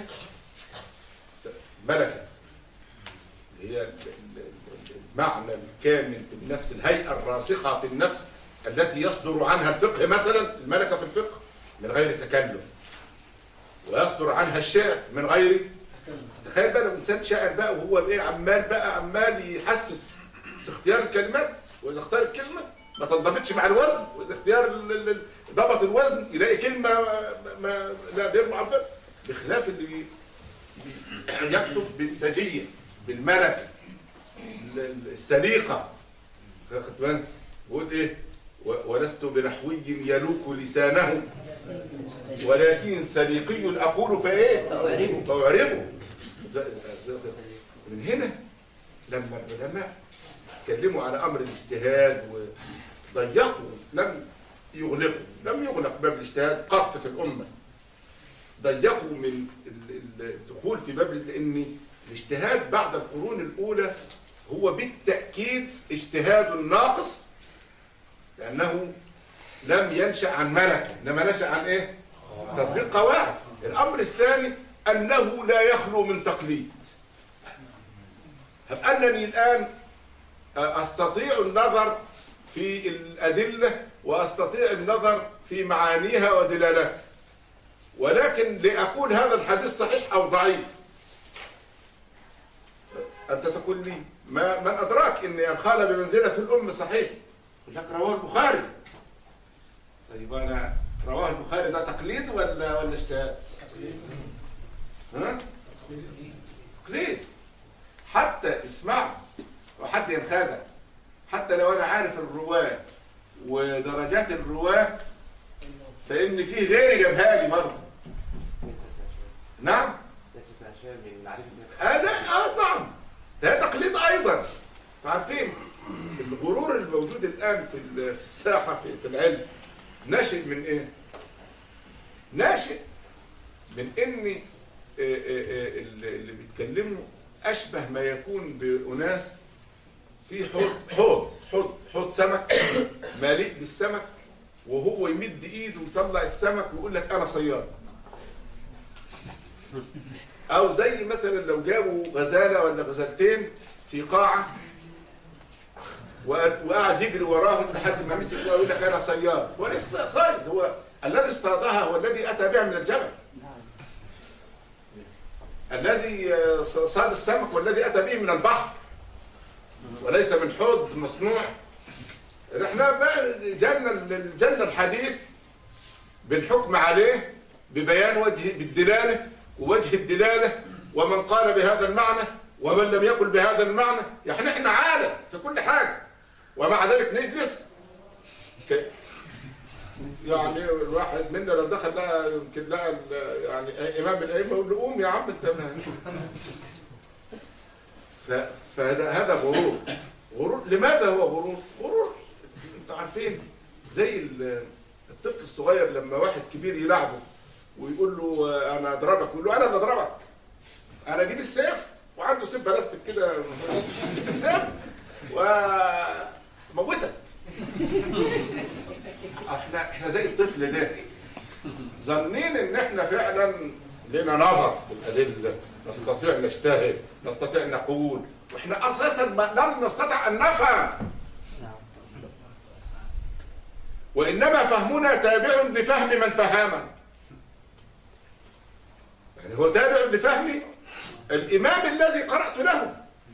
ملكه هي المعنى الكامل في النفس، الهيئه الراسخه في النفس التي يصدر عنها الفقه، مثلا الملكه في الفقه من غير تكلف، ويصدر عنها الشعر من غير، تخيل بقى لو انسان شاعر بقى وهو ايه عمال بقى عمال يحسس في اختيار الكلمات، واذا اختار الكلمه ما تنضبطش مع الوزن، واذا اختيار ضبط الوزن يلاقي كلمه ما لا غير معبره، بخلاف اللي يكتب بالسجيه بالملكه السليقه. خدت بالك؟ بيقول ايه؟ ولست بنحوي يلوك لسانه ولكن سليقي اقول فايه؟ فاعربه فاعربه. من هنا لما العلماء اتكلموا على امر الاجتهاد وضيقوا، لم يغلقوا، لم يغلق باب الاجتهاد قط في الامه، ضيقوا من الدخول في باب، لان الاجتهاد بعد القرون الاولى هو بالتاكيد اجتهاد ناقص، لانه لم ينشا عن ملكه، انما نشا عن ايه؟ تطبيق قواعد. الامر الثاني انه لا يخلو من تقليد. هب انني الان استطيع النظر في الادله واستطيع النظر في معانيها ودلالاتها، ولكن لاقول هذا الحديث صحيح او ضعيف أنت تقول لي ما من أدراك أن الخالة بمنزلة الأم صحيح؟ يقول لك رواه البخاري. طيب أنا رواه البخاري ده تقليد ولا ولا اجتهاد؟ تقليد. ها؟ تقليد. حتى اسمع وحد ينخدع، حتى لو أنا عارف الرواة ودرجات الرواة فإن في غيري جابها لي برضه. نعم؟ هذا اه نعم ده تقليد ايضا. عارفين الغرور الموجود الان في في الساحه في, في العلم ناشئ من ايه؟ ناشئ من ان اللي بيتكلموا اشبه ما يكون باناس في حوض حوض حوض حوض سمك مليء بالسمك، وهو يمد ايده ويطلع السمك ويقول لك انا صياد. او زي مثلا لو جابوا غزاله ولا غزالتين في قاعه وقعد يجري وراهم لحد ما مسك ويقول لك انا صياد، ولسه صيد، هو الذي اصطادها والذي اتى بها من الجبل، الذي صاد السمك والذي اتى به من البحر وليس من حوض مصنوع. احنا بقى جالنا الجنه الحديث بالحكم عليه ببيان وجه بالدلاله ووجه الدلاله ومن قال بهذا المعنى ومن لم يقل بهذا المعنى. يعني احنا عالم في كل حاجه ومع ذلك نجلس يعني الواحد منا لو دخل لها يمكن لها يعني امام الائمه يقول له قوم يا عم انت. فهذا هذا غرور. غرور لماذا هو غرور؟ غرور انتوا عارفين زي الطفل الصغير لما واحد كبير يلعبه ويقول له انا اضربك، يقول له انا اللي اضربك، انا اجيب السيف وعنده سيف بلاستيك كده السيف وموتك. احنا احنا زي الطفل ده ظنين ان احنا فعلا لنا نظر في الادله، نستطيع نجتهد، نستطيع نقول، واحنا اساسا لم نستطع ان نفهم، وانما فهمنا تابع لفهم من فهمنا. يعني هو تابع لفهم الامام الذي قرات له.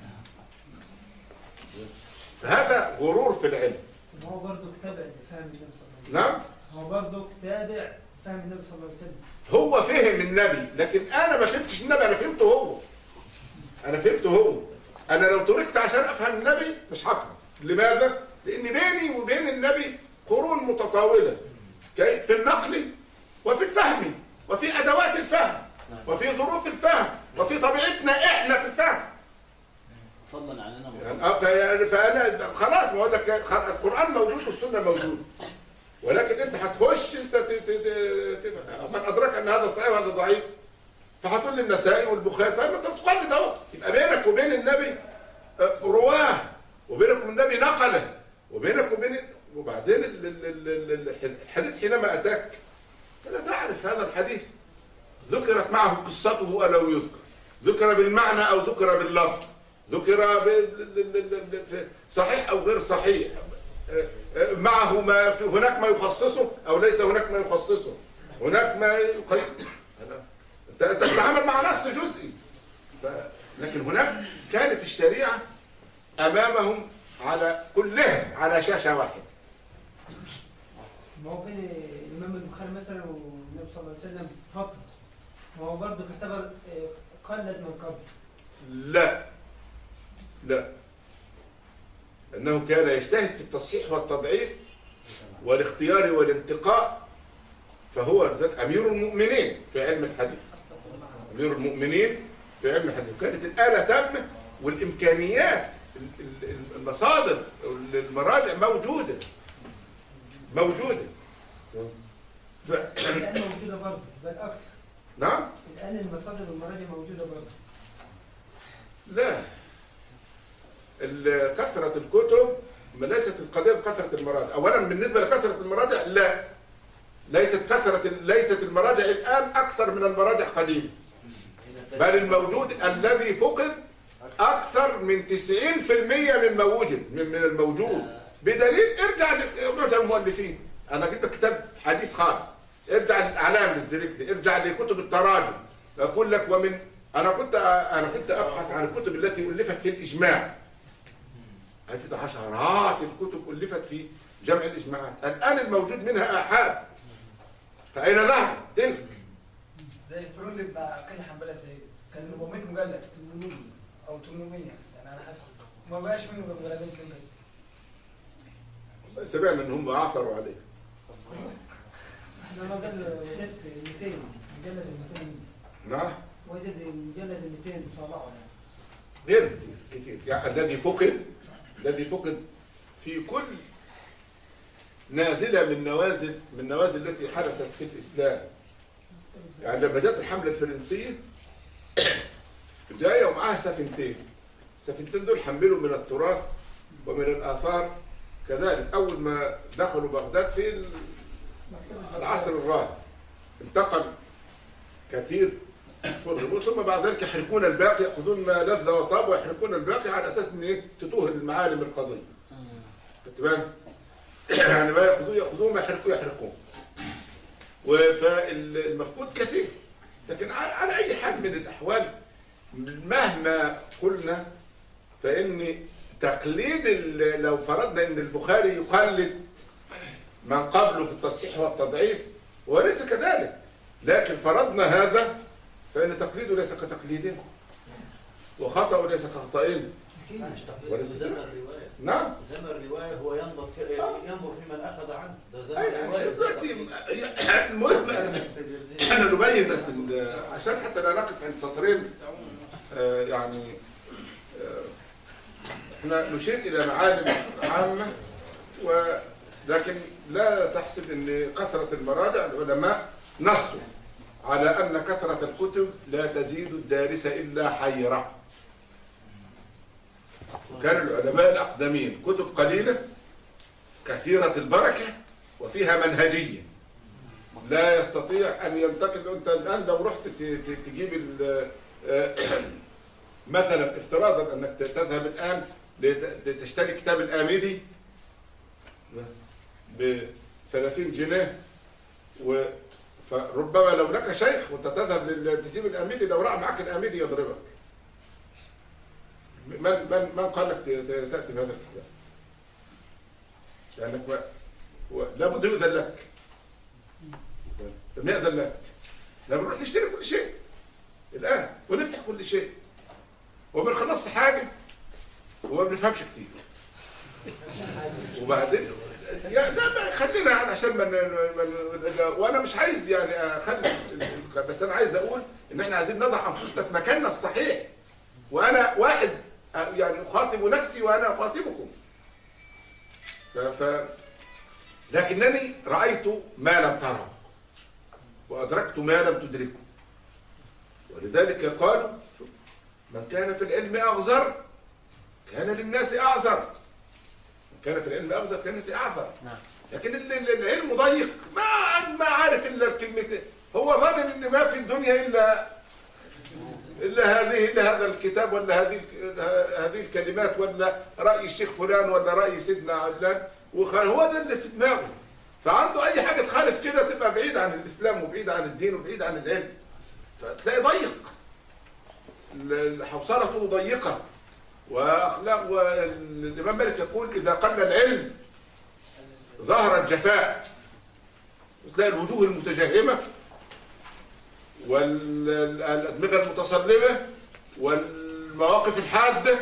فهذا غرور في العلم. هو برضه تابع لفهم النبي صلى الله عليه وسلم. نعم؟ هو برضه تابع فهم النبي صلى الله عليه وسلم. هو فهم النبي، لكن انا ما فهمتش النبي، انا فهمته هو. انا فهمته هو. انا لو تركت عشان افهم النبي مش هفهم. لماذا؟ لان بيني وبين النبي قرون متطاوله. كيف؟ في النقل وفي الفهم وفي ادوات الفهم وفي ظروف الفهم وفي طبيعتنا احنا في الفهم. فضلا عننا يعني فانا خلاص بقول لك القران موجود والسنه موجود، ولكن انت هتخش انت تفهم من ادرك ان هذا صحيح وهذا ضعيف فهتقول لي النسائي والبخاري، فما انت بتقلد اهو. يبقى بينك وبين النبي رواه، وبينك وبين النبي نقله، وبينك وبين وبعدين الحديث حينما اتاك فلا تعرف هذا الحديث ذكرت معه قصته او يذكر، ذكر بالمعنى او ذكر باللفظ، ذكر صحيح او غير صحيح، معه ما في هناك ما يخصصه او ليس هناك ما يخصصه، هناك ما يقيد. انت تتعامل مع نص جزئي، لكن هناك كانت الشريعه امامهم على كلها على شاشه واحده. ما هو بين الامام البخاري مثلا والنبي صلى الله عليه وسلم فتره، ما هو برضه يعتبر قلد من قبل. لا لا، انه كان يجتهد في التصحيح والتضعيف والاختيار والانتقاء، فهو امير المؤمنين في علم الحديث، امير المؤمنين في علم الحديث. كانت الآلة تامة والامكانيات، المصادر المراجع موجوده موجوده ف... الآن موجوده برضه بل اكثر. نعم، الآن المصادر والمراجع موجوده برضه. لا، كثرة الكتب ليست القضية بكثرة المراجع. أولا بالنسبة لكثرة المراجع لا، ليست كثرة ليست المراجع الآن أكثر من المراجع قديما، بل الموجود الذي فقد أكثر من تسعين بالمئة مما وجد من الموجود، بدليل ارجع لمعجم المؤلفين. أنا جبت كتاب حديث خالص، ارجع للأعلام للزريكلي، ارجع لكتب التراجم، أقول لك ومن انا كنت انا كنت ابحث عن الكتب التي الفت في الاجماع. أجد عشرات الكتب الفت في جمع الاجماعات، الان الموجود منها احاد، فاين ذهب تلك؟ زي الفرول بتاع كان حنبله سيد كان أربعمية مجلد او ثمانمية يعني على حسب، ما بقاش منه غير مجلدين بس. سمعنا ان هم عثروا عليه. انا ما زال وجدت مئتين مجلد مئتين. نعم. وجد مجلد مئتين طبعوا يعني. غير كتير كتير يعني الذي فقد الذي فقد في كل نازله من نوازل من النوازل التي حدثت في الاسلام. يعني لما جت الحمله الفرنسيه جايه ومعاها سفينتين، السفينتين دول حملوا من التراث ومن الاثار كذلك. اول ما دخلوا بغداد في العصر الراهن انتقل كثير ثم بعد ذلك يحرقون الباقي، ياخذون ما لذ وطاب ويحرقون الباقي على اساس ان ايه تتوه المعالم القضيه. خدت بالك؟ يعني ما ياخذوه ياخذوه ما يحرقوه يحرقوه. فالمفقود كثير، لكن على اي حال من الاحوال مهما قلنا فان تقليد لو فرضنا ان البخاري يقلد من قبله في التصحيح والتضعيف وليس كذلك، لكن فرضنا هذا فإن تقليده ليس كتقليدنا وخطأه ليس كخطئنا. زمن الرواية. نعم. زمن الرواية هو ينظر في ينظر في من أخذ عنه، ده زمن الرواية. الرواية. المهم احنا نبين بس عشان حتى لا نقف عند سطرين آه يعني آه احنا نشير إلى معالم عامة، ولكن لا تحسب ان كثرة المراجع. العلماء نصوا على أن كثرة الكتب لا تزيد الدارس إلا حيرة. وكان العلماء الأقدمين كتب قليلة كثيرة البركة وفيها منهجية، لا يستطيع أن ينتقل. أنت الآن لو رحت تجيب مثلا افتراضا أنك تذهب الآن لتشتري كتاب الآمدي ب ثلاثين جنيه، و فربما لو لك شيخ وانت تذهب تجيب الاميدي لو راى معك الاميدي يضربك. من من من قال لك تاتي بهذا الكتاب؟ لانك لابد يؤذن لك. لم يأذن لك نروح نشتري كل شيء الان ونفتح كل شيء وما بنخلصش حاجه وما بنفهمش كتير. وبعدين يا لا خلينا يعني عشان من, من وانا مش عايز يعني اخلي، بس انا عايز اقول ان احنا عايزين نضع انفسنا في مكاننا الصحيح، وانا واحد يعني اخاطب نفسي وانا اخاطبكم. ف لكنني رايت ما لم تروا وادركت ما لم تدركوا، ولذلك قالوا من كان في العلم اغزر كان للناس اعذر. كان في العلم أغزر كان الناس أعذر. لكن العلم ضيق، ما ما عارف إلا الكلمتين، هو ظن إن ما في الدنيا إلا إلا هذه إلا هذا الكتاب ولا هذه هذه الكلمات ولا رأي الشيخ فلان ولا رأي سيدنا علان، وهو ده اللي في دماغه. فعنده أي حاجة تخالف كده تبقى بعيد عن الإسلام وبعيد عن الدين وبعيد عن العلم، فتلاقي ضيق، حوصلته ضيقة. واخلاق. والامام مالك يقول اذا قل العلم ظهر الجفاء، وتلاقي الوجوه المتجهمه والادمغه المتصلبه والمواقف الحاده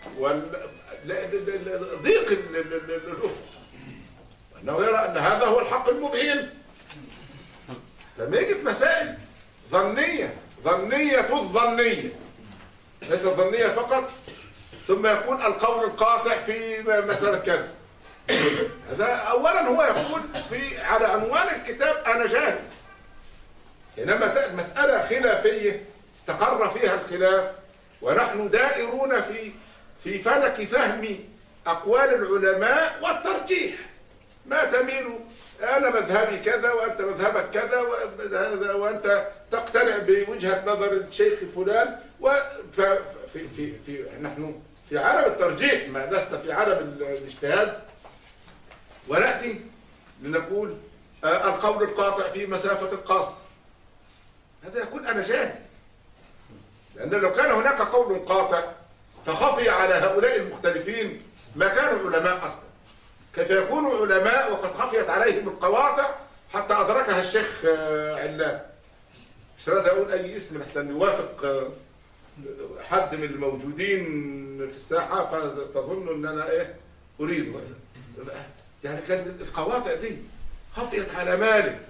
وضيق الافق، انه يرى ان هذا هو الحق المبين. لما يجي في مسائل ظنيه ظنيه الظنيه ليست ظنيه فقط، ثم يقول القول القاطع في مثلا كذا، هذا اولا هو يقول في على عنوان الكتاب انا جاهل. انما المساله خلافيه استقر فيها الخلاف، ونحن دائرون في في فلك فهم اقوال العلماء والترجيح. ما تميل انا مذهبي كذا وانت مذهبك كذا وانت تقتنع بوجهه نظر الشيخ فلان، وفي في في نحن في عالم الترجيح ما لسنا في عالم الاجتهاد. ونأتي لنقول آه القول القاطع في مسافة القاص، هذا يقول أنا جاهل. لأن لو كان هناك قول قاطع فخفي على هؤلاء المختلفين ما كانوا علماء أصلا. كيف يكونوا علماء وقد خفيت عليهم القواطع حتى أدركها الشيخ علان؟ مش راضي أقول أي اسم لحسن يوافق حد من الموجودين في الساحة فتظن أن أنا إيه أريد. يعني كانت القواطع دي خفيت على مالك،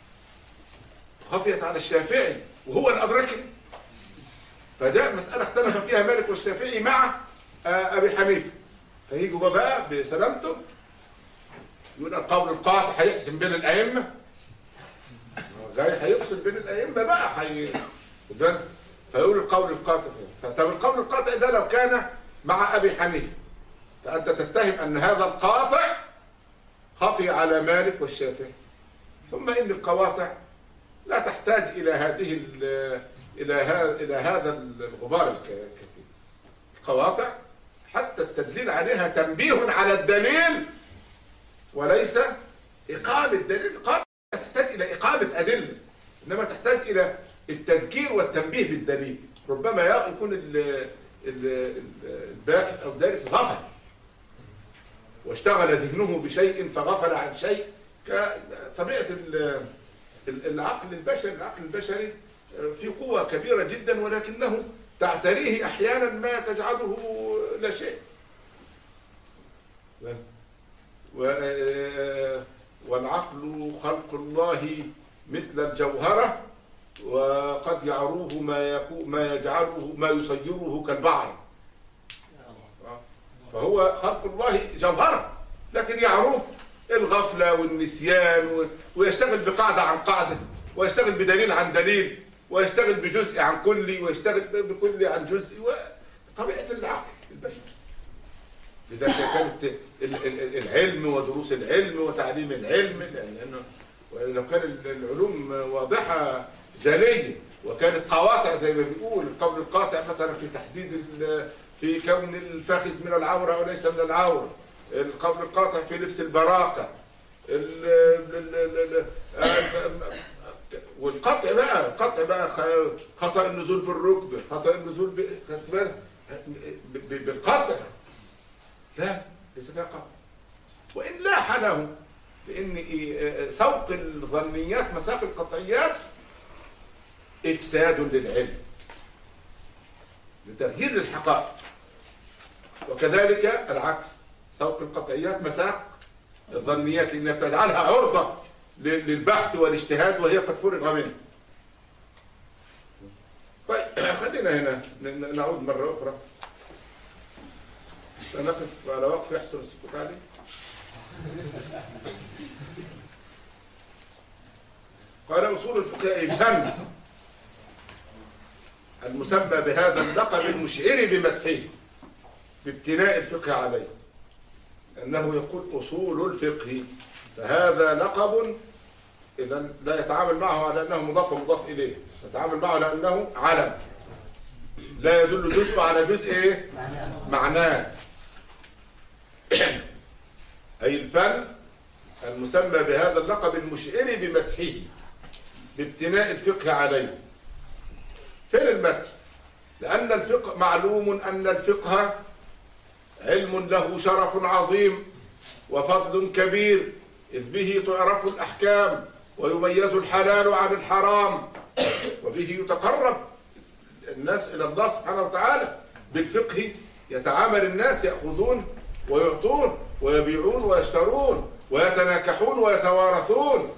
خفيت على الشافعي وهو اللي أدركها. فجاء مسألة اختلف فيها مالك والشافعي مع أبي حنيفة، فيجوا بقى بسلامته يقول القول القاطع هيحسم بين الأئمة، جاي هيفصل بين الأئمة بقى حي... فيقول القول القاطع. طب القول القاطع ده لو كان مع أبي حنيفة فأنت تتهم أن هذا القاطع خفي على مالك والشافعي. ثم إن القواطع لا تحتاج إلى هذه إلى هذا إلى هذا الغبار الكثير. القواطع حتى التدليل عليها تنبيه على الدليل وليس إقامة دليل. القواطع تحتاج إلى إقامة أدلة، إنما تحتاج إلى التذكير والتنبيه بالدليل. ربما يكون الباحث أو الدارس غفل واشتغل ذهنه بشيء فغفل عن شيء، كطبيعة العقل البشري. العقل البشري في قوة كبيرة جدا ولكنه تعتريه أحيانا ما تجعله لا شيء. والعقل خلق الله مثل الجوهرة وقد يعروه ما ما يجعله ما يصيره كالبعر. فهو خلق الله جوهرة لكن يعروه الغفلة والنسيان، ويشتغل بقاعدة عن قاعدة، ويشتغل بدليل عن دليل، ويشتغل بجزء عن كلي، ويشتغل بكلي عن جزء. وطبيعة العقل البشري. لذلك كانت العلم ودروس العلم وتعليم العلم، لأنه لو كان العلوم واضحة جلية وكانت قواطع زي ما بيقول القول القاطع مثلا في تحديد في كون الفخذ من العورة وليس من العورة، القول القاطع في لبس البراقة، والقطع بقى القطع بقى خطأ النزول بالركبة، خطأ النزول بالقطع، لا ليس فيها قطع. وإن لاح له، لأن سوق الظنيات مساق القطعيات إفساد للعلم لتغيير الحقائق، وكذلك العكس سوق القطعيات مساق الظنيات لأنها تجعلها عرضة للبحث والاجتهاد وهي قد فرغ منه. طيب خلينا هنا نعود مرة أخرى نقف على وقف يحصل السكوت عليه. قال أصول الفقه فن المسمى بهذا اللقب المشعر بمدحه بابتناء الفقه عليه، أنه يقول أصول الفقه، فهذا لقب إذا لا يتعامل معه على أنه مضاف ومضاف إليه، يتعامل معه على أنه علم لا يدل جزء على جزء إيه؟ معناه. أي الفن المسمى بهذا اللقب المشعر بمدحه بابتناء الفقه عليه. فين المدح؟ لأن الفقه معلوم أن الفقه علم له شرف عظيم وفضل كبير، إذ به تعرف الأحكام ويميز الحلال عن الحرام، وبه يتقرب الناس إلى الله سبحانه وتعالى. بالفقه يتعامل الناس، يأخذون ويعطون ويبيعون ويشترون ويتناكحون ويتوارثون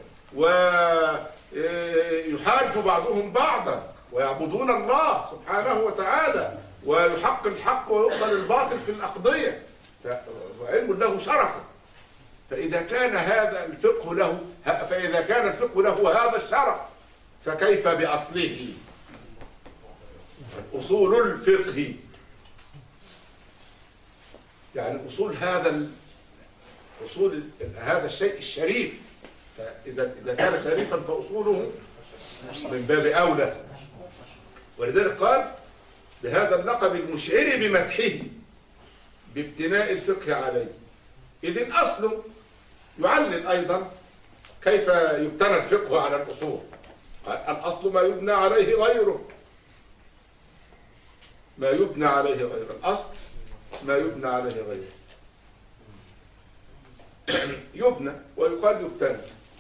ويحاج بعضهم بعضا ويعبدون الله سبحانه وتعالى ويحق الحق ويقبل الباطل في الأقضية، فعلم له شرف. فإذا كان هذا الفقه له فإذا كان الفقه له هذا الشرف فكيف بأصله؟ أصول الفقه يعني أصول هذا أصول هذا الشيء الشريف، فإذا إذا كان شريفا فأصوله من باب أولى. ولذلك قال بهذا اللقب المشعر بمدحه بابتناء الفقه عليه. إذن أصله يعلل أيضا كيف يبتنى الفقه على الأصول. قال الأصل ما يبنى عليه غيره، ما يبنى عليه غيره. الأصل ما يبنى عليه غيره. يبنى ويقال يبتنى.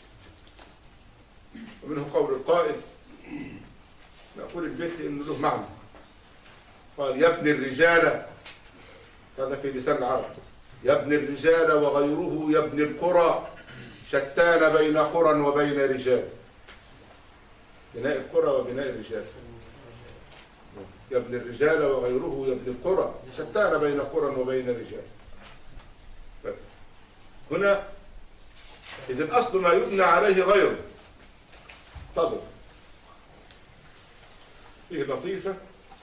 ومنه قول القائل، نقول البيت إنه له معنى، قال يبني الرجال، هذا في لسان العرب، يبني الرجال وغيره يبني القرى، شتان بين قرى وبين رجال. بناء القرى وبناء الرجال. يبني الرجال وغيره يبني القرى، شتان بين قرى وبين رجال. هنا إذا الأصل ما يبنى عليه غيره. طبعا فيه لطيفة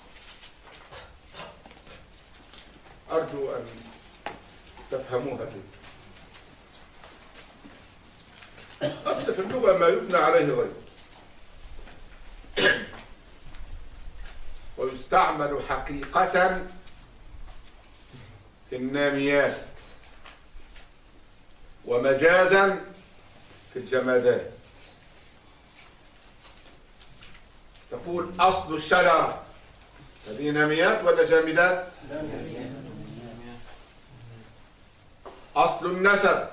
أرجو أن تفهموها فيه. أصل في اللغة ما يبنى عليه غيره، ويستعمل حقيقة في الناميات، ومجازا في الجمادات. تقول أصل الشجرة، هذه ناميات ولا جامدات؟ أصل النسب،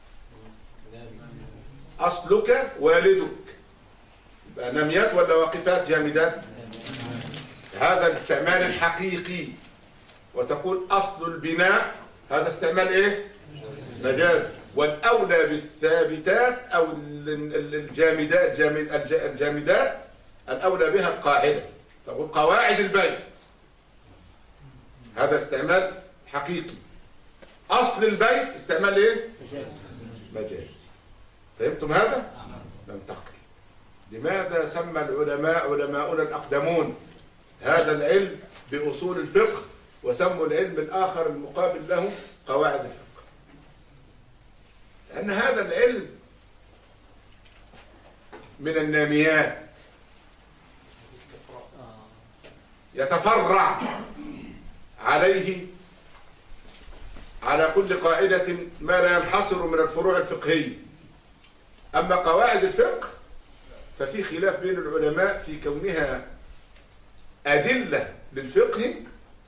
أصلك والدك، يبقى ناميات ولا واقفات جامدات؟ هذا الاستعمال الحقيقي. وتقول أصل البناء، هذا استعمال إيه؟ مجاز. والأولى بالثابتات أو الجامدات الجامدات الأولى بها القاعدة. تقول قواعد البيت، هذا استعمال حقيقي. أصل البيت استعمال إيه؟ مجازي. مجازي. فهمتم هذا؟ ننتقل. لماذا سمى العلماء علماؤنا الأقدمون هذا العلم بأصول الفقه، وسموا العلم الآخر المقابل له قواعد الفقه؟ لأن هذا العلم من الناميات، يتفرع عليه على كل قاعدة ما لا ينحصر من الفروع الفقهية. أما قواعد الفقه ففي خلاف بين العلماء في كونها أدلة للفقه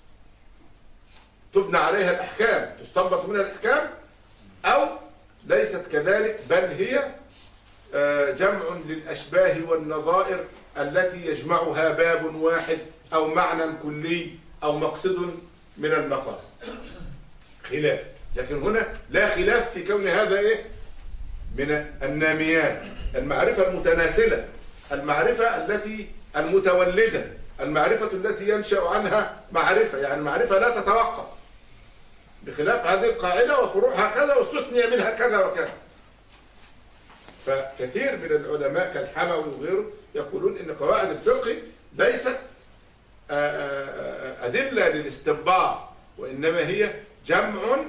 تبنى عليها الأحكام، تستنبط منها الأحكام، أو ليست كذلك، بل هي جمع للأشباه والنظائر التي يجمعها باب واحد أو معنى كلي أو مقصد من المقاصد. خلاف، لكن هنا لا خلاف في كون هذا إيه؟ من الناميات، المعرفة المتناسلة، المعرفة التي المتولدة، المعرفة التي ينشأ عنها معرفة، يعني المعرفة لا تتوقف، بخلاف هذه القاعدة وفروعها كذا واستثني منها كذا وكذا. فكثير من العلماء كالحموي وغيره يقولون إن قواعد الفقه ليست أدلة للاستنباط، وإنما هي جمع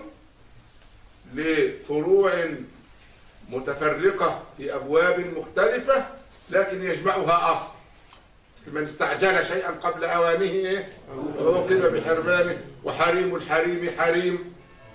لفروع متفرقة في أبواب مختلفة، لكن يجمعها أصل. من استعجل شيئا قبل أوانه عوقب بحرمانه، وحريم الحريم حريم.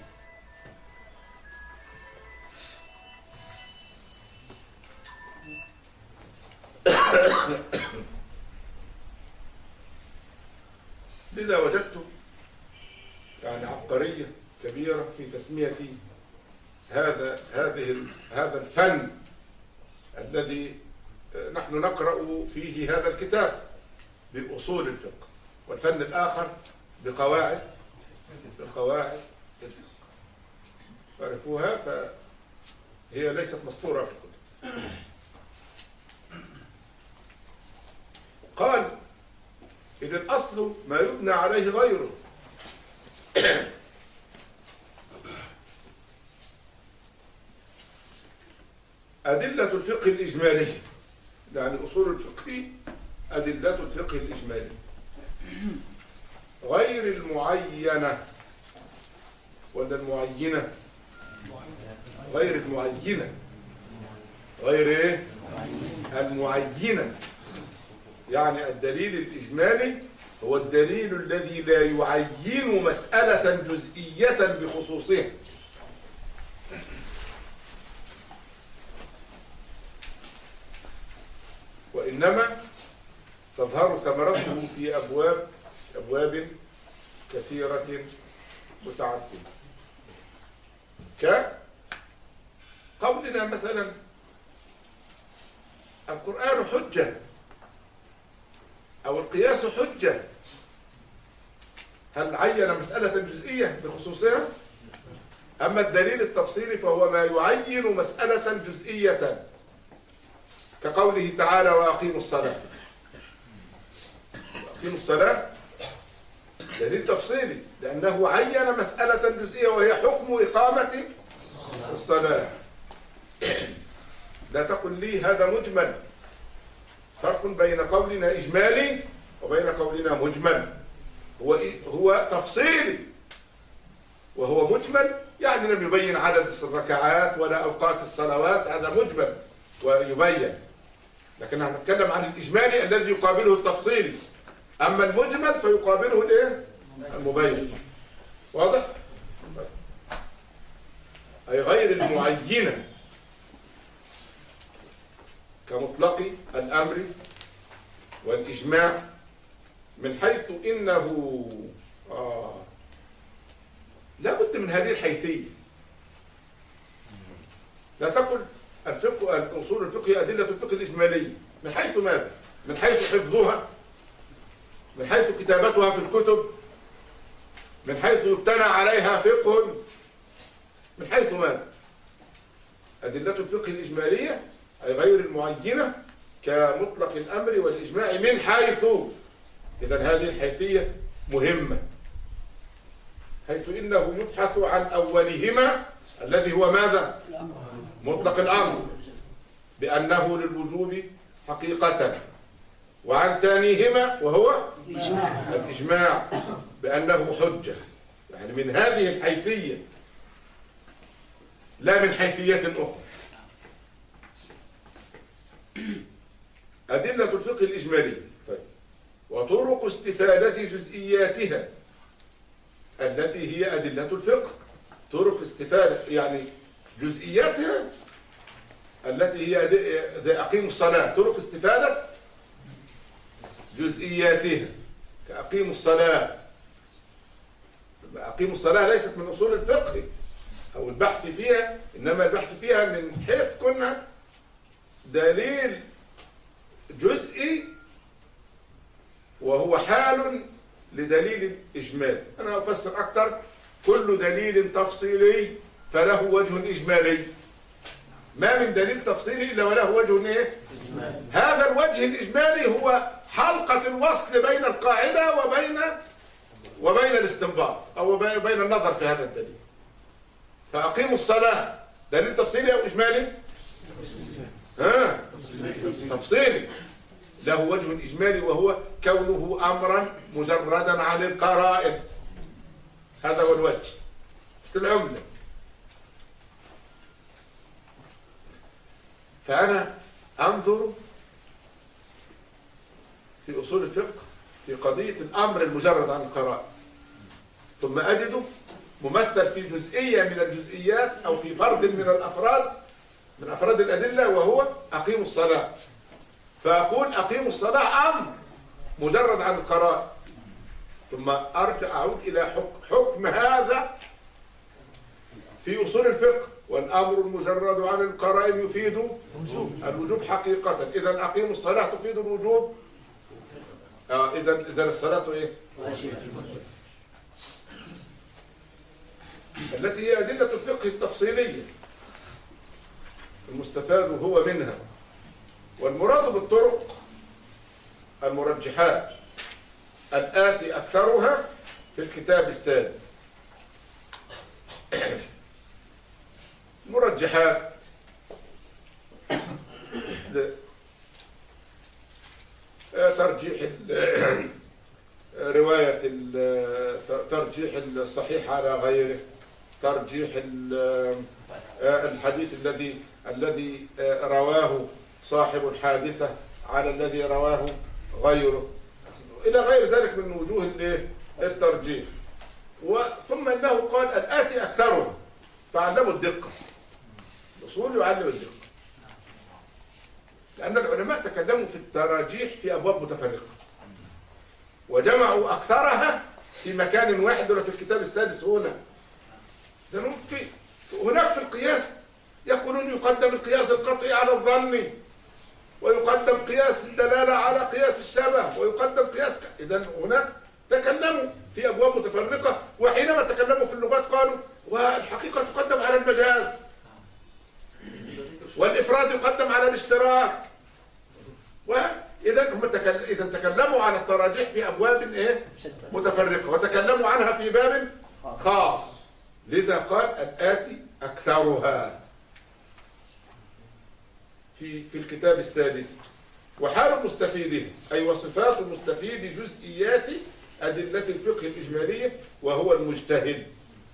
لذا وجدت يعني عبقرية كبيرة في تسمية هذا هذه هذا الفن الذي نحن نقرأ فيه هذا الكتاب بأصول الفقه، والفن الآخر بقواعد بقواعد الفقه. تعرفوها، فهي ليست مسطورة في الكتب. قال إذا الأصل ما يبنى عليه غيره. أدلة الفقه الإجمالي، يعني أصول الفقه أدلة الفقه الإجمالي غير المعينة ولا المعينة؟ غير المعينة. غير إيه؟ المعينة. يعني الدليل الإجمالي هو الدليل الذي لا يعين مسألة جزئية بخصوصها، وإنما تظهر ثمرته في أبواب أبواب كثيرة متعددة، كقولنا مثلا القرآن حجة أو القياس حجة. هل عين مسألة جزئية بخصوصها؟ أما الدليل التفصيلي فهو ما يعين مسألة جزئية، كقوله تعالى وأقيموا الصلاة. وأقيموا الصلاة دليل تفصيلي لأنه عين مسألة جزئية وهي حكم إقامة الصلاة. لا تقل لي هذا مجمل، فرق بين قولنا إجمالي وبين قولنا مجمل. هو هو تفصيلي وهو مجمل، يعني لم يبين عدد الركعات ولا أوقات الصلوات، هذا مجمل ويبين. لكن نحن نتكلم عن الإجمالي الذي يقابله التفصيلي، أما المجمل فيقابله الإيه؟ المبين. واضح؟ أي غير المعينة كمطلق الأمر والإجماع، من حيث إنه آه لا بد من هذه الحيثية. لا تقل الفقه أصول الفقه أدلة الفقه الإجمالية. من حيث ماذا؟ من حيث حفظها، من حيث كتابتها في الكتب، من حيث يبتنى عليها فقه، من حيث ماذا؟ أدلة الفقه الإجمالية أي غير المعينة كمطلق الأمر والإجماع، من حيث، إذن هذه الحيثية مهمة، حيث إنه يبحث عن أولهما الذي هو ماذا؟ مطلق الأمر بأنه للوجوب حقيقة، وعن ثانيهما وهو الإجماع بأنه حجة. يعني من هذه الحيثية لا من حيثية أخرى. أدلة الفقه الإجمالي. طيب. وطرق استفادة جزئياتها التي هي أدلة الفقه. طرق استفادة يعني جزئياتها التي هي زي أقيموا الصلاة، طرق استفادة جزئياتها كأقيموا الصلاة. أقيموا الصلاة ليست من أصول الفقه أو البحث فيها، إنما البحث فيها من حيث كنا دليل جزئي وهو حال لدليل إجمالي. أنا أفسر أكثر، كل دليل تفصيلي فله وجه إجمالي، ما من دليل تفصيلي إلا وله وجه إيه؟ هذا الوجه الإجمالي هو حلقة الوصل بين القاعدة وبين وبين الاستنباط أو بين النظر في هذا الدليل. فأقيموا الصلاة دليل تفصيلي أو إجمالي؟ ها؟ تفصيلي له وجه إجمالي وهو كونه أمرا مجردا عن القرائن. هذا هو الوجه في العملة. فأنا أنظر في أصول الفقه في قضية الأمر المجرد عن القرائن، ثم أجده ممثل في جزئية من الجزئيات أو في فرد من الأفراد من أفراد الأدلة وهو أقيموا الصلاة، فأقول أقيموا الصلاة أمر مجرد عن القرائن، ثم أرجع أعود إلى حكم, حكم هذا في أصول الفقه. والأمر المجرد عن القرائن يفيد الوجوب حقيقة، إذا أقيموا الصلاة تفيد الوجوب. آه إذا إذا الصلاة إيه؟ التي هي أدلة الفقه التفصيلية المستفاد هو منها. والمراد بالطرق المرجحات الآتي أكثرها في الكتاب السادس. مرجحات ترجيح رواية ترجيح الصحيح على غيره، ترجيح الحديث الذي الذي رواه صاحب الحادثة على الذي رواه غيره، إلى غير ذلك من وجوه الترجيح. ثم أنه قال الآتي أكثرهم، تعلموا الدقة، الأصول يعلم الدقة، لأن العلماء تكلموا في التراجيح في أبواب متفرقة وجمعوا أكثرها في مكان واحد ولا في الكتاب السادس هنا. ده في هناك في القياس يقولون يقدم القياس القطعي على الظن، ويقدم قياس الدلالة على قياس الشبه، ويقدم قياس ك... إذن هناك تكلموا في أبواب متفرقة، وحينما تكلموا في اللغات قالوا والحقيقة تقدم على المجاز، والإفراد يقدم على الاشتراك. وإذا هم تكل... إذا تكلموا على التراجيح في أبواب إيه؟ متفرقة، وتكلموا عنها في باب خاص. لذا قال الآتي أكثرها في في الكتاب السادس. وحال مستفيده أي وصفات مستفيد جزئيات أدلة الفقه الإجمالية وهو المجتهد،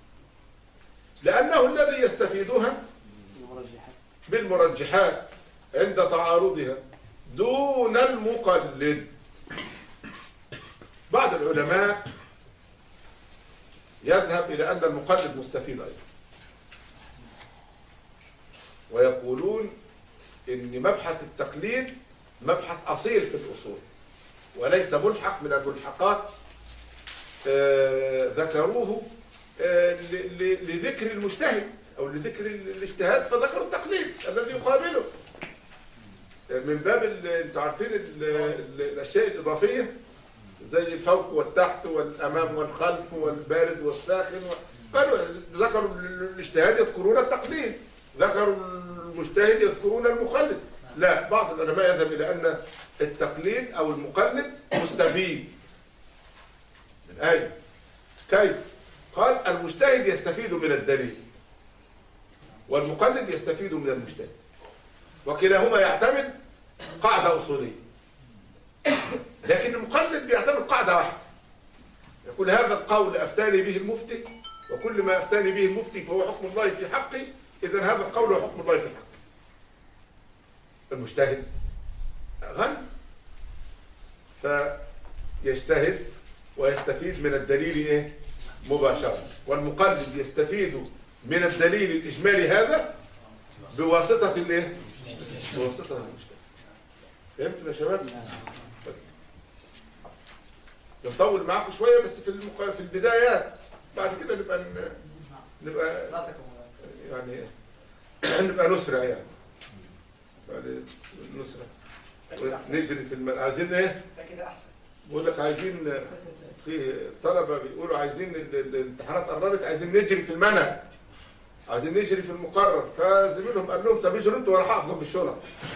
لأنه الذي يستفيدها بالمرجحات عند تعارضها دون المقلد. بعض العلماء يذهب إلى أن المقلد مستفيد أيضا، ويقولون إن مبحث التقليد مبحث أصيل في الأصول وليس ملحق من الملحقات آه ذكروه آه لذكر المجتهد أو لذكر الاجتهاد، فذكروا التقليد الذي يقابله من باب انتوا عارفين الأشياء الإضافية زي الفوق والتحت والأمام والخلف والبارد والساخن. قالوا ذكروا الاجتهاد يذكرون التقليد، ذكروا المجتهد يذكرون المقلد. لا، بعض العلماء يذهب إلى أن التقليد أو المقلد مستفيد من أين؟ كيف؟ قال المجتهد يستفيد من الدليل والمقلد يستفيد من المجتهد، وكلاهما يعتمد قاعدة أصولية، لكن المقلد بيعتمد قاعدة واحدة، يقول هذا القول أفتاني به المفتي، وكل ما أفتاني به المفتي فهو حكم الله في حقي، إذن هذا القول هو حكم الله في حقي. المجتهد غني فيجتهد ويستفيد من الدليل إيه؟ مباشرة، والمقلد يستفيد من الدليل الإجمالي هذا بواسطة الإيه؟ بواسطة المجتهد. فهمتوا يا شباب؟ نطول معاكم شوية بس في المق... في البدايات، بعد كده نبقى ن... نبقى يعني نبقى نسرع يعني نسرع نجري في الم... عايزين ايه؟ كده احسن. بقول لك عايزين، في طلبة بيقولوا عايزين الامتحانات قربت، عايزين نجري في المنهج، عايزين نجري في المقرر، فزميلهم قال لهم طب اجروا انتوا وانا هقف جنب الشنط.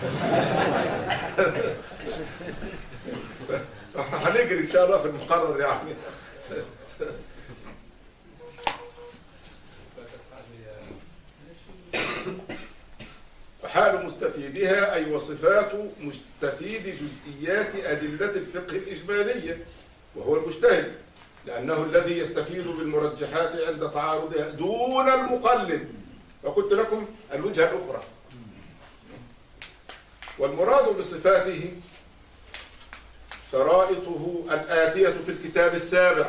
هنجري ان شاء الله في المقرر يعني. وحال مستفيدها أي وصفات مستفيد جزئيات أدلة الفقه الإجمالية وهو المجتهد، لأنه الذي يستفيد بالمرجحات عند تعارضها دون المقلد. وقلت لكم الوجهة الأخرى. والمراد بصفاته شرائطه الآتية في الكتاب السابع،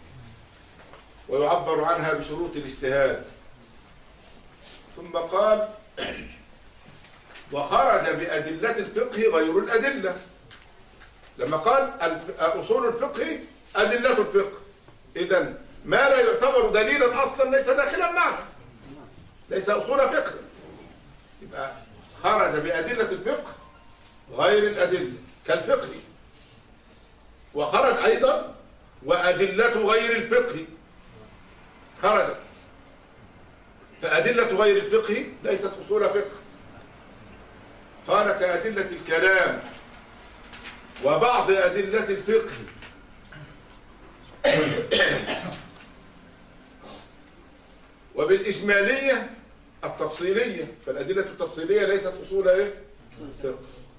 ويعبر عنها بشروط الاجتهاد. ثم قال وخرج بأدلة الفقه غير الأدلة. لما قال أصول الفقه أدلة الفقه، إذن ما لا يعتبر دليلا أصلا ليس داخلا معه، ليس أصول فقه، يبقى خرج بأدلة الفقه غير الأدلة كالفقه. وخرج أيضا وأدلة غير الفقه خرجت، فأدلة غير الفقه ليست أصول فقه. قال كأدلة الكلام وبعض أدلة الفقه وبالإجمالية التفصيلية، فالأدلة التفصيلية ليست أصول إيه؟ فقه،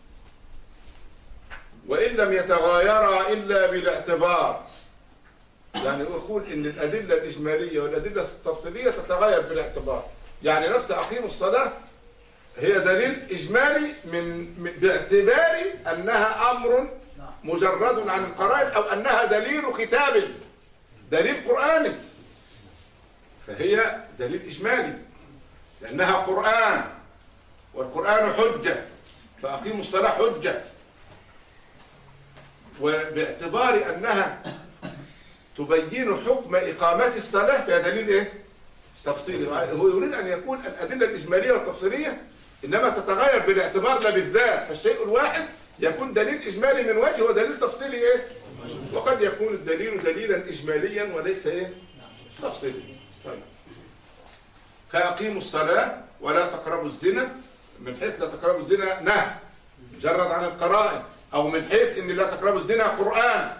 وإن لم يتغايرا إلا بالاعتبار. يعني يقول إن الأدلة الإجمالية والأدلة التفصيلية تتغير بالاعتبار، يعني نفس أقيموا الصلاة هي دليل إجمالي من باعتبار أنها أمر مجرد عن القرائن، أو أنها دليل كتاب، دليل قرآني، فهي دليل إجمالي لأنها قرآن، والقرآن حجة، فأقيموا الصلاة حجة. وباعتبار أنها تبين حكم إقامة الصلاة فيها دليل إيه؟ تفصيلي. هو يريد أن يكون الأدلة الإجمالية والتفصيلية إنما تتغير بالاعتبار لا بالذات، فالشيء الواحد يكون دليل إجمالي من وجه ودليل تفصيلي إيه؟ وقد يكون الدليل دليلا إجماليا وليس إيه؟ تفصيلي. طيب. كأقيموا الصلاة ولا تقربوا الزنا، من حيث لا تقربوا الزنا نهي مجرد عن القرائن، أو من حيث إن لا تقربوا الزنا قرآن.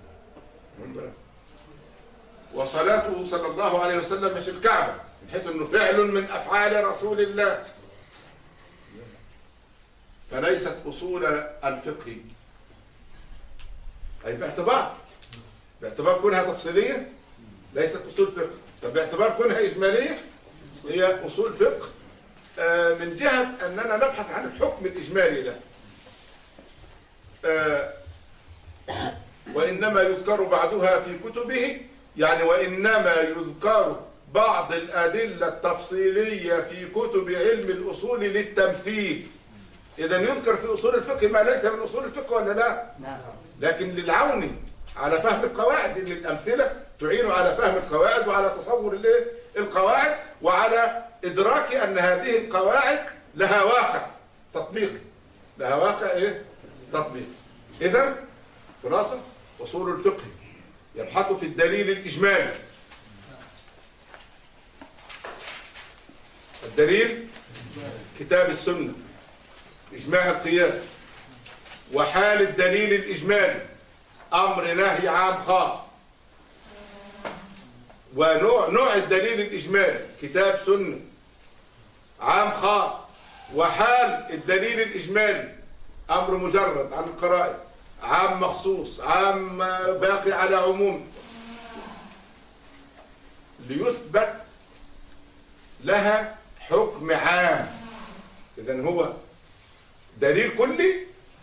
وصلاته صلى الله عليه وسلم في الكعبة من حيث أنه فعل من أفعال رسول الله، فليست أصول الفقه، أي باعتبار باعتبار كونها تفصيلية ليست أصول فقه. طب باعتبار كونها إجمالية هي أصول فقه من جهة أننا نبحث عن الحكم الإجمالي له. وإنما يذكر بعضها في كتبه، يعني وإنما يذكر بعض الأدلة التفصيلية في كتب علم الأصول للتمثيل. إذن يذكر في أصول الفقه ما ليس من أصول الفقه ولا لا؟ لكن للعون على فهم القواعد، لأن الأمثلة تعين على فهم القواعد وعلى تصور القواعد وعلى إدراك أن هذه القواعد لها واقع تطبيقي، لها واقع إيه؟ تطبيقي. إذن خلاصة أصول الفقه يبحث في الدليل الإجمالي. الدليل كتاب السنة، إجماع القياس، وحال الدليل الإجمالي أمر نهي عام خاص، ونوع نوع الدليل الإجمالي كتاب سنة عام خاص، وحال الدليل الإجمالي أمر مجرد عن القرائن عام مخصوص عام باقي على عموم، ليثبت لها حكم عام. إذن هو دليل كلي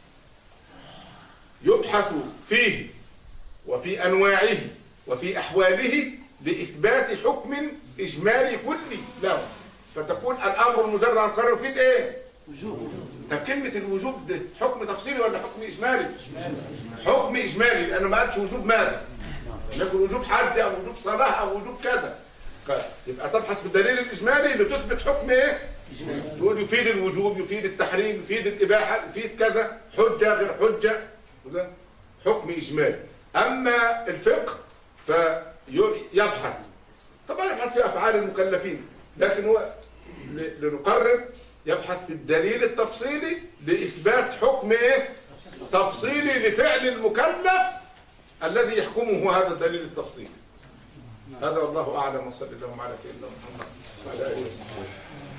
يبحث فيه وفي أنواعه وفي أحواله لإثبات حكم إجمالي كلي له، فتكون الأمر المجرد عن القرار يفيد إيه؟ وجوب. طب كلمة الوجوب ده حكم تفصيلي ولا حكم إجمالي؟ حكم إجمالي، لأنه ما قالش وجوب ماذا؟ لكن وجوب حد أو وجوب صلاة أو وجوب كذا. يبقى تبحث بالدليل الإجمالي لتثبت حكم إيه؟ تقول يفيد الوجوب، يفيد التحريم، يفيد الإباحة، يفيد كذا، حجة غير حجة، وده حكم إجمالي. أما الفقه فيبحث طبعا يبحث في أفعال المكلفين، لكن هو لنقرر يبحث في الدليل التفصيلي لإثبات حكم إيه؟ تفصيلي لفعل المكلف الذي يحكمه هذا الدليل التفصيلي. هذا والله أعلم، وصلى الله على سيدنا محمد وعلى آله وصحبه.